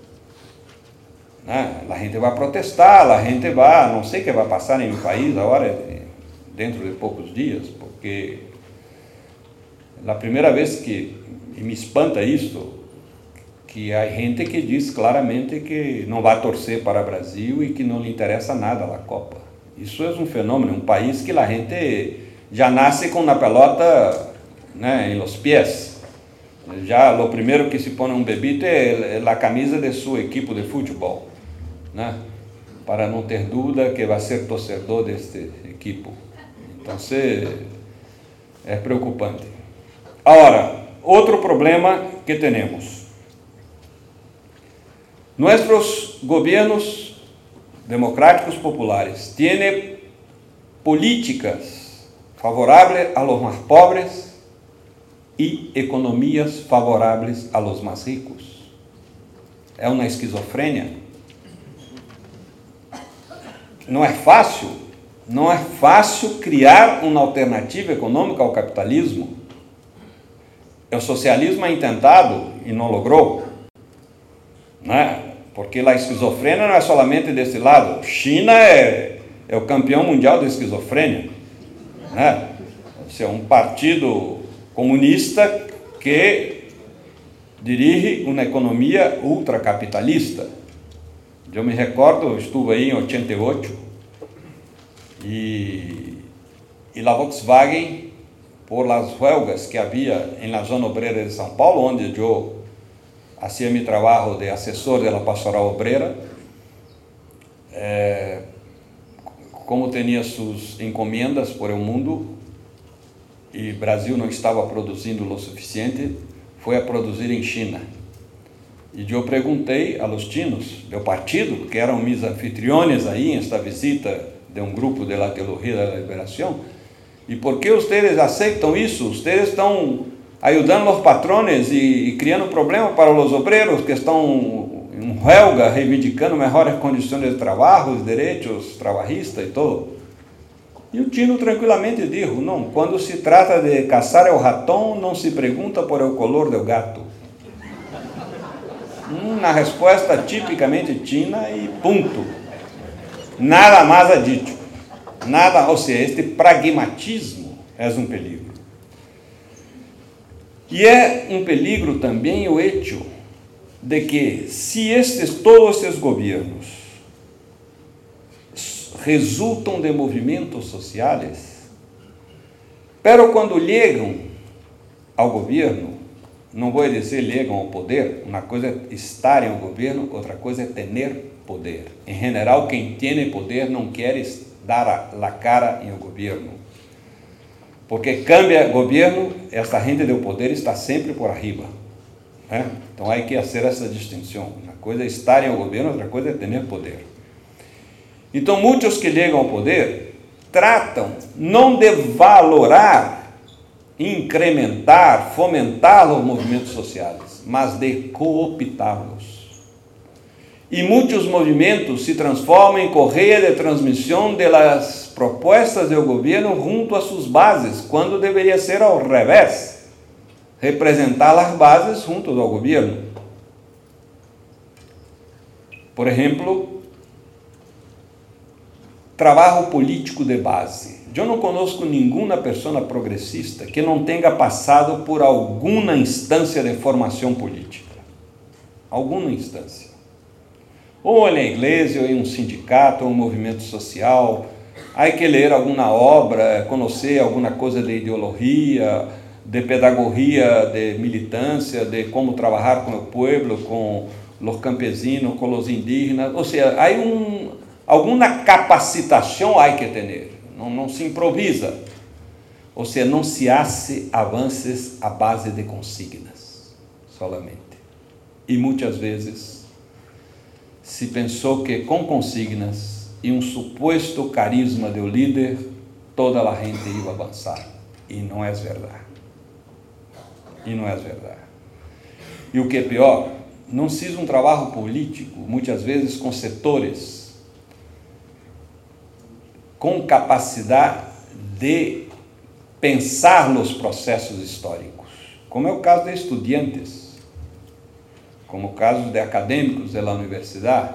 S1: Né? A gente vai protestar, a gente vai, não sei o que vai passar em meu país agora, dentro de poucos dias, porque a primeira vez que me espanta isso, que há gente que diz claramente que não vai torcer para o Brasil e que não lhe interessa nada a Copa. Isso é um fenômeno, um país que a gente já nasce com a pelota, né, em los pies. Já o primeiro que se põe um bebito é a camisa de sua equipe de futebol, né, para não ter dúvida que vai ser torcedor deste equipo. Então, é preocupante. Agora, outro problema que temos. Nossos governos democráticos populares têm políticas favoráveis a los mais pobres e economias favoráveis a los mais ricos. É uma esquizofrenia. Não é fácil, não é fácil criar uma alternativa econômica ao capitalismo. O socialismo é tentado e não logrou, né? Porque a esquizofrenia não é solamente desse lado. China é, é o campeão mundial da esquizofrenia, né? É um partido comunista que dirige uma economia ultracapitalista. Eu me recordo, eu estive aí em oitenta e oito e, e a Volkswagen, por as huelgas que havia na zona obreira de São Paulo, onde eu hacía mi trabajo de asesor de la pastoral obrera, eh, como tinha suas encomendas por el mundo e Brasil não estava produzindo o suficiente, foi a produzir em China. E eu perguntei a los chinos, do partido, que eram mis anfitriones aí em esta visita de um grupo de la teologia da liberação, e por que vocês aceitam isso? Vocês estão ajudando os patrones e, e criando problema para os obreiros que estão em huelga, reivindicando melhores condições de trabalho, direitos trabalhistas e todo. E o chino tranquilamente disse, não, quando se trata de caçar o ratão, não se pergunta por el color do gato. Uma resposta tipicamente china e ponto. Nada mais adito. Nada, ou seja, este pragmatismo é um perigo. E é um peligro também o hecho de que, se estes, todos estes governos resultam de movimentos sociais, pero quando chegam ao governo, não vou dizer chegam ao poder, uma coisa é estar em um governo, outra coisa é ter poder. Em geral, quem tem poder não quer dar a, a cara em um governo. Porque cambia governo, essa gente do poder está sempre por arriba, né? Então, há que fazer essa distinção. Uma coisa é estar em um governo, outra coisa é ter poder. Então, muitos que chegam ao poder tratam não de valorar, incrementar, fomentar os movimentos sociais, mas de cooptá-los. y muchos movimientos se transforman en correa de transmisión de las propuestas del gobierno junto a sus bases, cuando debería ser al revés, representar las bases junto al gobierno. Por ejemplo, trabajo político de base. Eu não conozco nenhuma pessoa progressista que não tenha passado por alguma instância de formação política. Alguma instância. Ou na igreja, ou em um sindicato, ou um movimento social. Há que ler alguma obra, conhecer alguma coisa de ideologia, de pedagogia, de militância, de como trabalhar com o povo, com os campesinos, com os indígenas. Ou seja, há um, alguma capacitação há que ter. Não, não se improvisa. Ou seja, não se hace avanços à base de consignas, solamente. E muitas vezes se pensou que com consignas e um suposto carisma do líder, toda a gente ia avançar. E não é verdade. E não é verdade. E o que é pior, não se faz um trabalho político, muitas vezes com setores com capacidade de pensar nos processos históricos, como é o caso de estudantes, como o caso de acadêmicos da universidade.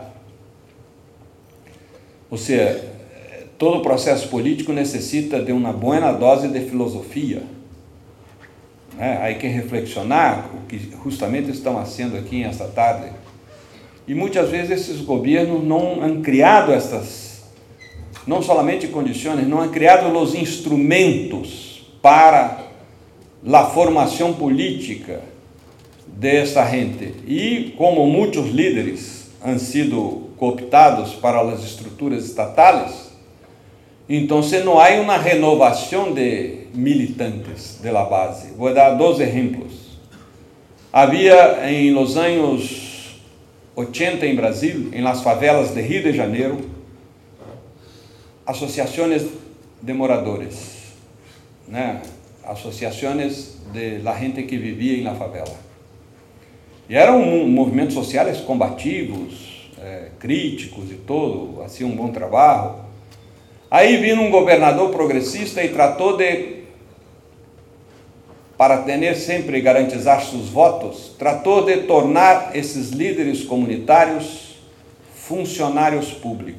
S1: Ou seja, todo processo político necessita de uma boa dose de filosofia. Né? Há que reflexionar o que justamente estão fazendo aqui esta tarde. E muitas vezes esses governos não han criado estas não somente condições, não han criado os instrumentos para a formação política dessa gente. E como muitos líderes han sido cooptados para as estruturas estatais, então não há uma renovação de militantes de la base. Vou dar dois exemplos. Havia em los anos oitenta em Brasil, em las favelas de Rio de Janeiro, associações de moradores, né? Associações de la gente que vivia na favela. E eram um, movimentos sociais combativos, é, críticos e todo, assim um bom trabalho. Aí vindo um governador progressista e tratou de, para ter sempre garantizar seus votos, tratou de tornar esses líderes comunitários funcionários públicos.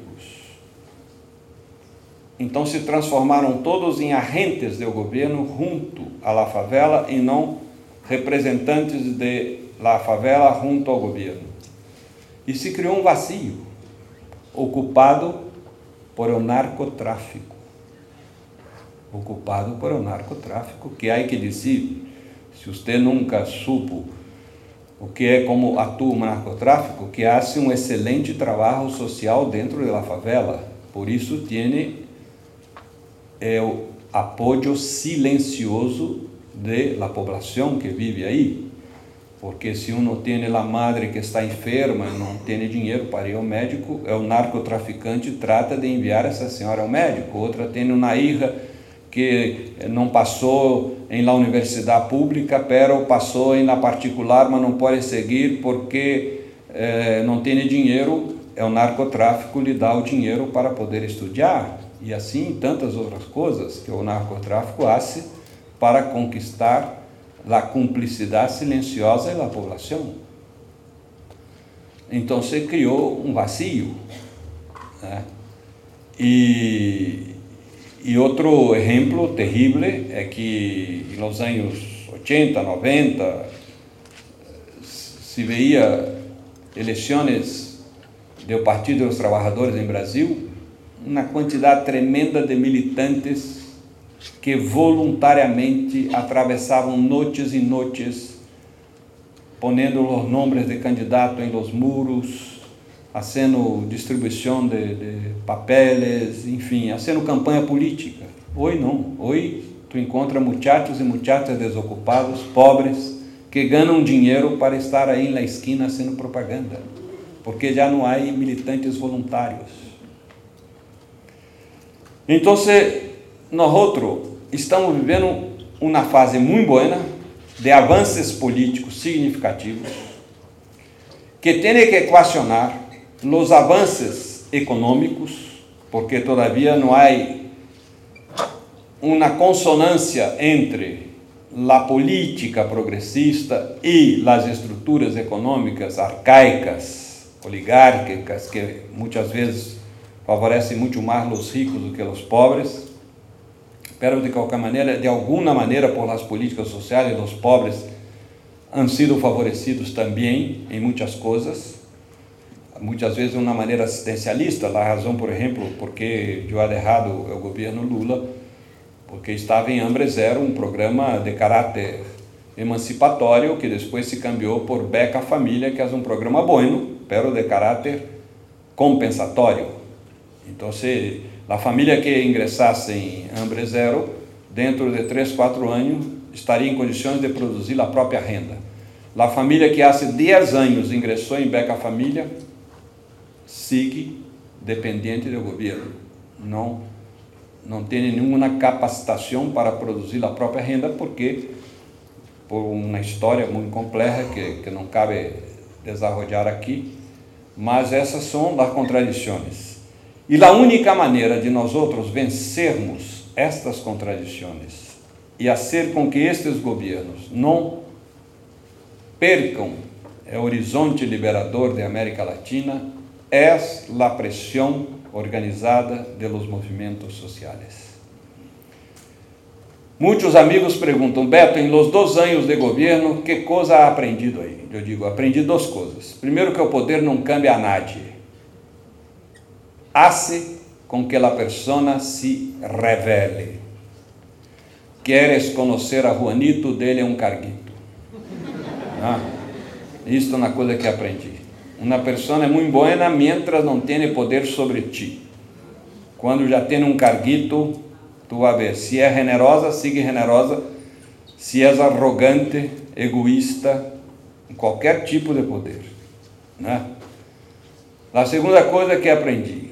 S1: Então se transformaram todos em agentes do governo junto à la favela e não representantes de la favela junto ao governo. E se criou um vazio, ocupado por o narcotráfico. Ocupado por o narcotráfico, que há que dizer, se você nunca supo o que é, como atua o narcotráfico, que hace um excelente trabalho social dentro da favela. Por isso tem é o apoio silencioso de la poblação que vive aí, porque se uno tem a madre que está enferma, não tem dinheiro para ir ao médico, o narcotraficante trata de enviar essa senhora ao médico. Outra tem uma hija que não passou em la universidade pública, pero passou em la particular, mas não pode seguir porque eh, não tem dinheiro. O narcotráfico lhe dá o dinheiro para poder estudar. E assim tantas outras coisas que o narcotráfico faz para conquistar a cumplicidade silenciosa da população. Então se criou um vazio. Né? E, e outro exemplo terrível é que nos anos oitenta, noventa se veia eleições do Partido dos Trabalhadores em Brasil, uma quantidade tremenda de militantes que voluntariamente atravessavam noites e noites, ponendo os nomes de candidatos em los muros, fazendo distribuição de, de papeles, enfim, fazendo campanha política. Hoje não, hoje tu encontra muchachos e muchachas desocupados, pobres, que ganham dinheiro para estar aí na esquina fazendo propaganda, porque já não há militantes voluntários. Então, nós outros estamos vivendo uma fase muito boa de avanços políticos significativos que tem que equacionar los avances econômicos, porque todavía não há uma consonância entre a política progressista e as estruturas econômicas arcaicas, oligárquicas, que muitas vezes favorecem muito mais os ricos do que os pobres. Pero de qualquer maneira, de alguma maneira, por las políticas sociais, os pobres han sido favorecidos também em muitas coisas, muitas vezes de uma maneira assistencialista. A razão, por exemplo, porque deu errado o governo Lula, porque estava em Hambre Zero, um programa de caráter emancipatório, que depois se cambiou por Beca Família, que é um programa bueno, pero de caráter compensatório. Então, se a família que ingressasse em Hambre Zero, dentro de três, quatro anos, estaria em condições de produzir a própria renda. A família que há dez anos ingressou em Beca Família, sigue dependente do governo. Não, não tem nenhuma capacitação para produzir a própria renda, porque, por uma história muito complexa que, que não cabe desenvolver aqui, mas essas são as contradições. E a única maneira de nós outros vencermos estas contradições e fazer com que estes governos não percam o horizonte liberador de América Latina é a pressão organizada de los movimentos sociais. Muitos amigos perguntam: Beto, em los dois anos de governo, que coisa ha aprendido aí? Eu digo, aprendi duas coisas. Primeiro, que o poder não cambia a nadie. Hace com que a persona se revele. Queres conhecer a Juanito? Dele é um carguito. Ah, isto é uma coisa que aprendi. Uma pessoa é muito boa mientras não tem poder sobre ti. Quando já tem um carguito, tu vai ver. Se é generosa, sigue generosa. Se é arrogante, egoísta, qualquer tipo de poder, né? A segunda coisa que aprendi: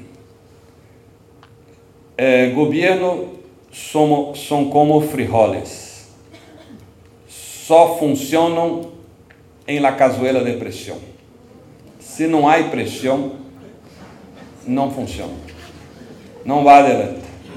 S1: é, governo são, são como frijoles, só funcionam em la cazuela de pressão. Se não há pressão, não funciona, não vai adelante.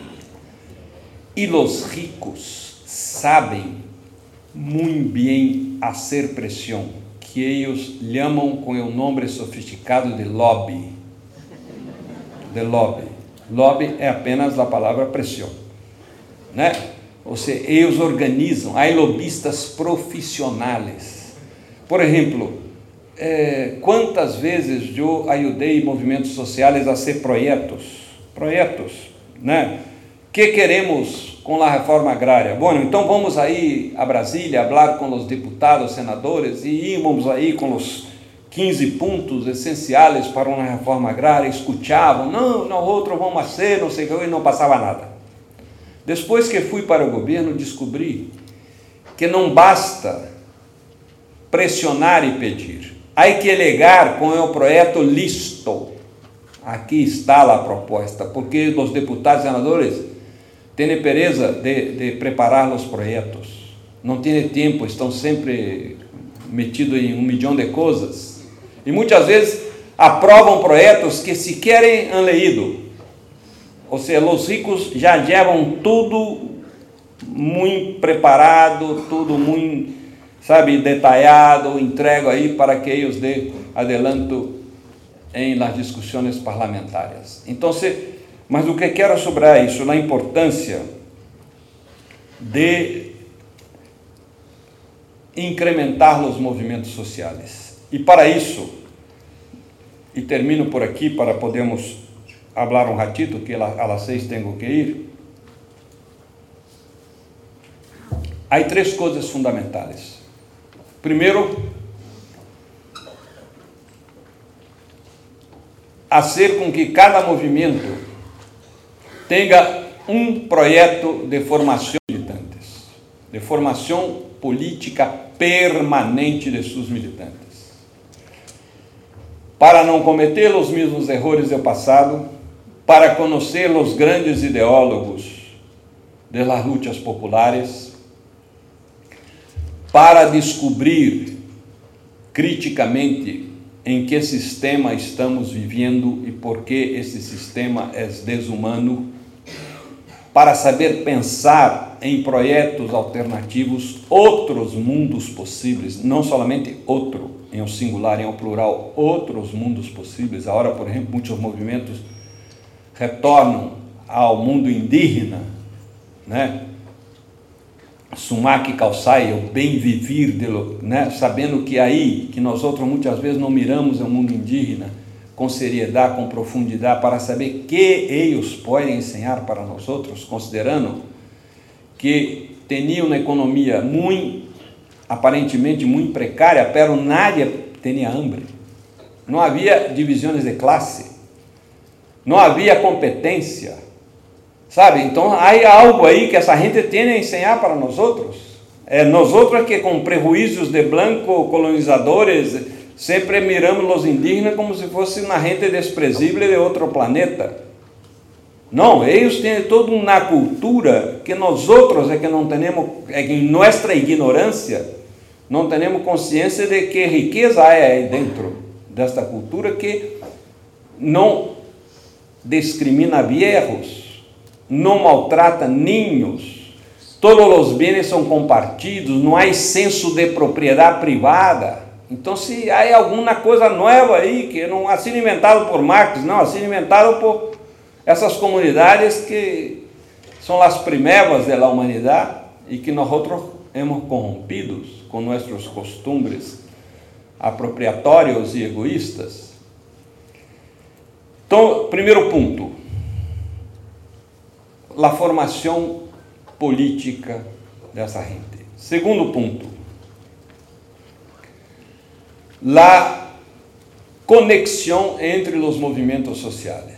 S1: E os ricos sabem muito bem fazer pressão, que eles chamam com o nome sofisticado de lobby. De lobby. Lobby é apenas a palavra pressão, né? Ou seja, eles organizam. Há lobistas profissionais. Por exemplo, eh, quantas vezes eu ajudei movimentos sociais a fazer projetos, projetos, né? Que queremos com a reforma agrária? Bom, então vamos aí a Brasília falar com os deputados, senadores, e íamos aí com os quinze pontos essenciais para uma reforma agrária, escutavam, não, nós outros vamos fazer, não sei o que, e não passava nada. Depois que fui para o governo, descobri que não basta pressionar e pedir, há que alegar com o projeto listo. Aqui está a proposta, porque os deputados e senadores têm pereza de, de preparar os projetos, não têm tempo, estão sempre metidos em um milhão de coisas, e muitas vezes aprovam projetos que sequer han leído. Ou seja, os ricos já levam tudo muito preparado, tudo muito, sabe, detalhado, entrego aí para que eles dê adelanto em las discussões parlamentares. Então, se, mas o que quero sobrar isso, a importância de incrementar os movimentos sociais. E para isso, e termino por aqui para podermos falar um ratito, que a las seis tenho que ir. Há três coisas fundamentais. Primeiro, fazer com que cada movimento tenha um projeto de formação de militantes, de formação política permanente de seus militantes, para não cometer os mesmos erros do passado, para conhecer os grandes ideólogos de las lutas populares, para descobrir criticamente em que sistema estamos vivendo e por que esse sistema é desumano, para saber pensar em projetos alternativos, outros mundos possíveis, não somente outro, em um singular, em um plural, outros mundos possíveis. Agora, por exemplo, muitos movimentos retornam ao mundo indígena, né? Sumac Calçai, o bem viver, de, né? Sabendo que aí, que nós outros muitas vezes não miramos o mundo indígena com seriedade, com profundidade, para saber que eles podem ensinar para nós outros, considerando que tinham uma economia muito, aparentemente muito precária, pero nadie tinha hambre. Não havia divisões de classe, não havia competência, sabe? Então, há algo aí que essa gente tem a ensinar para nós outros. É nós outros que, com prejuízos de branco colonizadores, sempre miramos os indígenas como se fosse uma gente desprezível de outro planeta. Não, eles têm toda uma cultura que nós outros é que não temos, é que em nossa ignorância, não temos consciência de que riqueza há aí dentro desta cultura que não discrimina viejos, não maltrata ninhos, todos os bens são compartidos, não há senso de propriedade privada. Então, se há alguma coisa nova aí, que não é assim inventado por Marx, não, assim inventado por essas comunidades que são as primeiras da humanidade e que nós outros hemos corrompidos com nossos costumes apropriatórios e egoístas. Então, primeiro ponto, a formação política dessa gente. Segundo ponto, a conexão entre os movimentos sociais.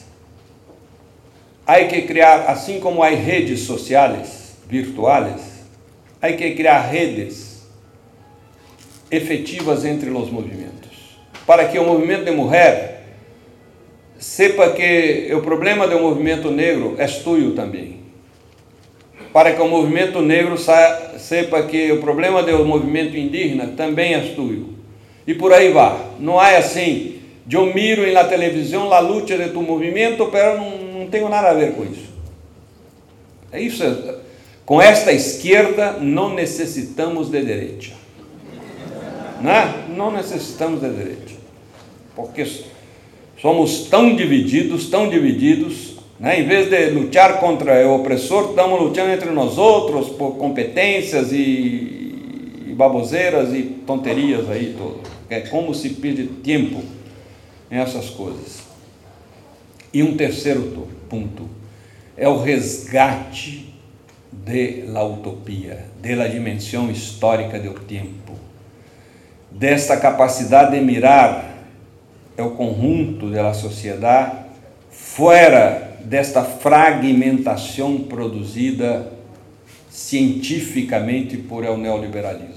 S1: Há que criar, assim como há redes sociais virtuais, há que criar redes efetivas entre os movimentos, para que o movimento de mulher sepa que o problema do movimento negro é tuyo também, para que o movimento negro sepa que o problema do movimento indígena também é tuyo. E por aí vai. Não há assim, eu miro na televisão a luta de tu movimento, mas não, não tenho nada a ver com isso. É isso. Com esta esquerda não necessitamos de direita. Não, não necessitamos de direita. Porque somos tão divididos, tão divididos, né? Em vez de lutar contra o opressor, estamos lutando entre nós outros por competências e, e baboseiras e tonterias aí todas. É como se perde tempo nessas coisas. E um terceiro ponto é o resgate da utopia, da dimensão histórica do tempo, desta capacidade de mirar o conjunto da sociedade fora desta fragmentação produzida cientificamente por o neoliberalismo.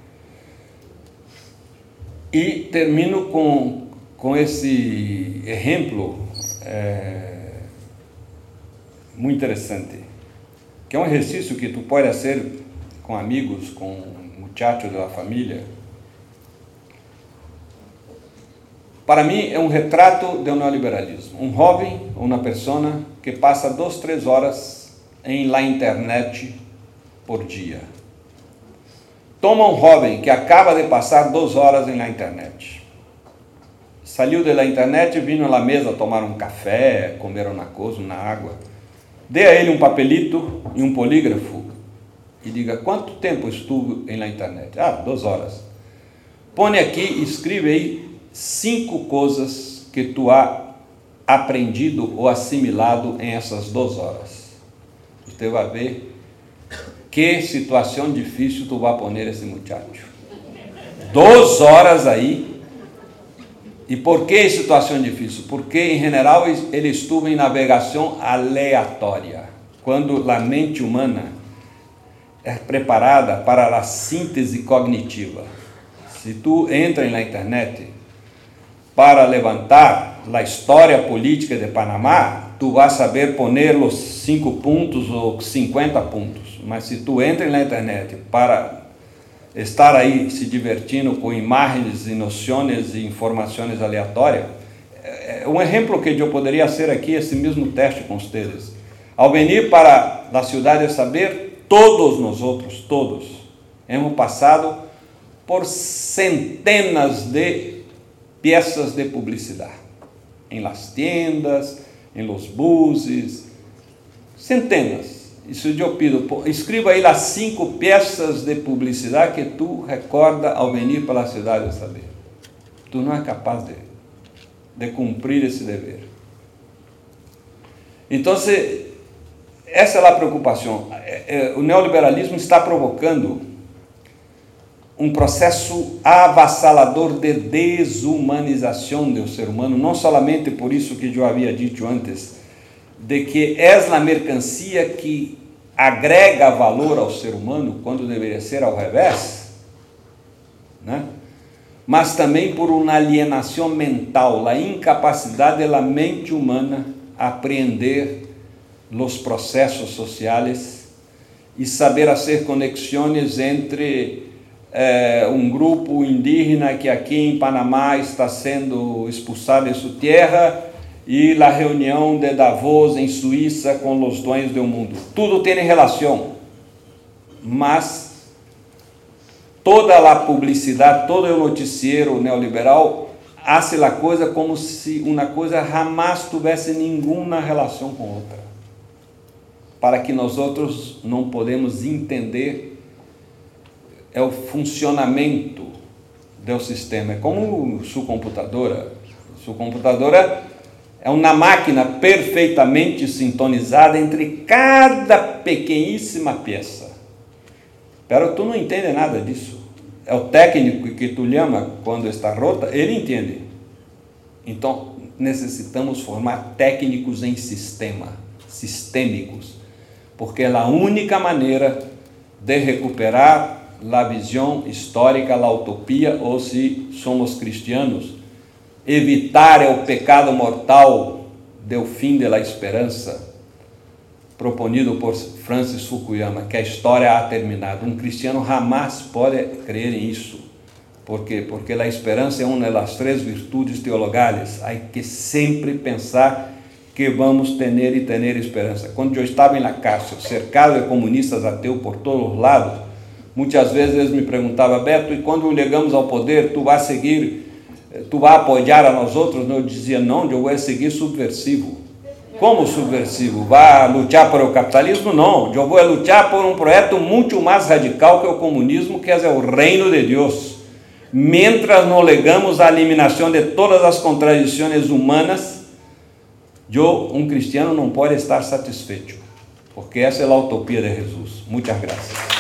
S1: E termino com, com esse exemplo é, muito interessante, que é um exercício que tu pode fazer com amigos, com muchachos da família. Para mim é um retrato do neoliberalismo. Um jovem, uma pessoa que passa duas, três horas em la internet por dia. Toma um jovem que acaba de passar duas horas na internet. Saiu da internet, vindo na mesa tomar um café, comer uma coisa, uma água. Dê a ele um papelito e um polígrafo e diga quanto tempo estuve na internet. Ah, duas horas. Põe aqui e escreve aí cinco coisas que tu há aprendido ou assimilado em essas duas horas. Você vai ver que situação difícil tu vai poner esse muchacho. Duas horas aí. E por que situação difícil? Porque, em geral, ele estuda em navegação aleatória. Quando a mente humana é preparada para a síntese cognitiva. Se tu entra na internet para levantar a história política de Panamá, tu vai saber poner os cinco pontos ou cinquenta pontos. Mas se tu entra na internet para estar aí se divertindo com imagens e noções e informações aleatórias. Um exemplo que eu poderia ser aqui, esse mesmo teste com vocês. Ao vir para a cidade de saber, todos nós outros, todos, hemos passado por centenas de peças de publicidade, em las tiendas, em los buses, centenas. Isso eu pido, escreva aí as cinco peças de publicidade que tu recorda ao vir para a cidade de saber. Tu não é capaz de, de cumprir esse dever. Então, essa é a preocupação. O neoliberalismo está provocando um processo avassalador de desumanização do ser humano, não somente por isso que eu havia dito antes, de que é a mercancia que agrega valor ao ser humano, quando deveria ser ao revés, né? Mas também por uma alienação mental, a incapacidade da mente humana a apreender os processos sociais e saber fazer conexões entre eh, um grupo indígena que aqui em Panamá está sendo expulsado de sua terra e a reunião de Davos em Suíça com os donos do mundo. Tudo tem relação, mas toda a publicidade, todo o noticiero neoliberal hace a coisa como se uma coisa jamais tivesse nenhuma relação com outra, para que nós outros não podemos entender é o funcionamento do sistema. É como sua computadora. Sua computadora é uma máquina perfeitamente sintonizada entre cada pequeníssima peça. Pero tu não entende nada disso. É o técnico que tu chama quando está rota, ele entende. Então, necessitamos formar técnicos em sistema, sistêmicos, porque é a única maneira de recuperar a visão histórica, a utopia, ou se somos cristianos, evitar o pecado mortal do fim da esperança, proponido por Francis Fukuyama, que a história ha terminado. Um cristiano jamais pode crer em isso. Por quê? Porque a esperança é uma das três virtudes teologais. Há que sempre pensar que vamos ter e ter esperança. Quando eu estava na cárcel, cercado de comunistas ateus por todos os lados, muitas vezes eles me perguntavam: Beto, e quando chegamos ao poder, tu vai seguir, tu vai apoiar a nós outros? Eu dizia: não, eu vou seguir subversivo. Como subversivo? Vai lutar por o capitalismo? Não, eu vou lutar por um projeto muito mais radical que o comunismo, que é o reino de Deus. Mientras não legamos a eliminação de todas as contradições humanas, eu, um cristiano, não pode estar satisfeito, porque essa é a utopia de Jesus. Muitas graças.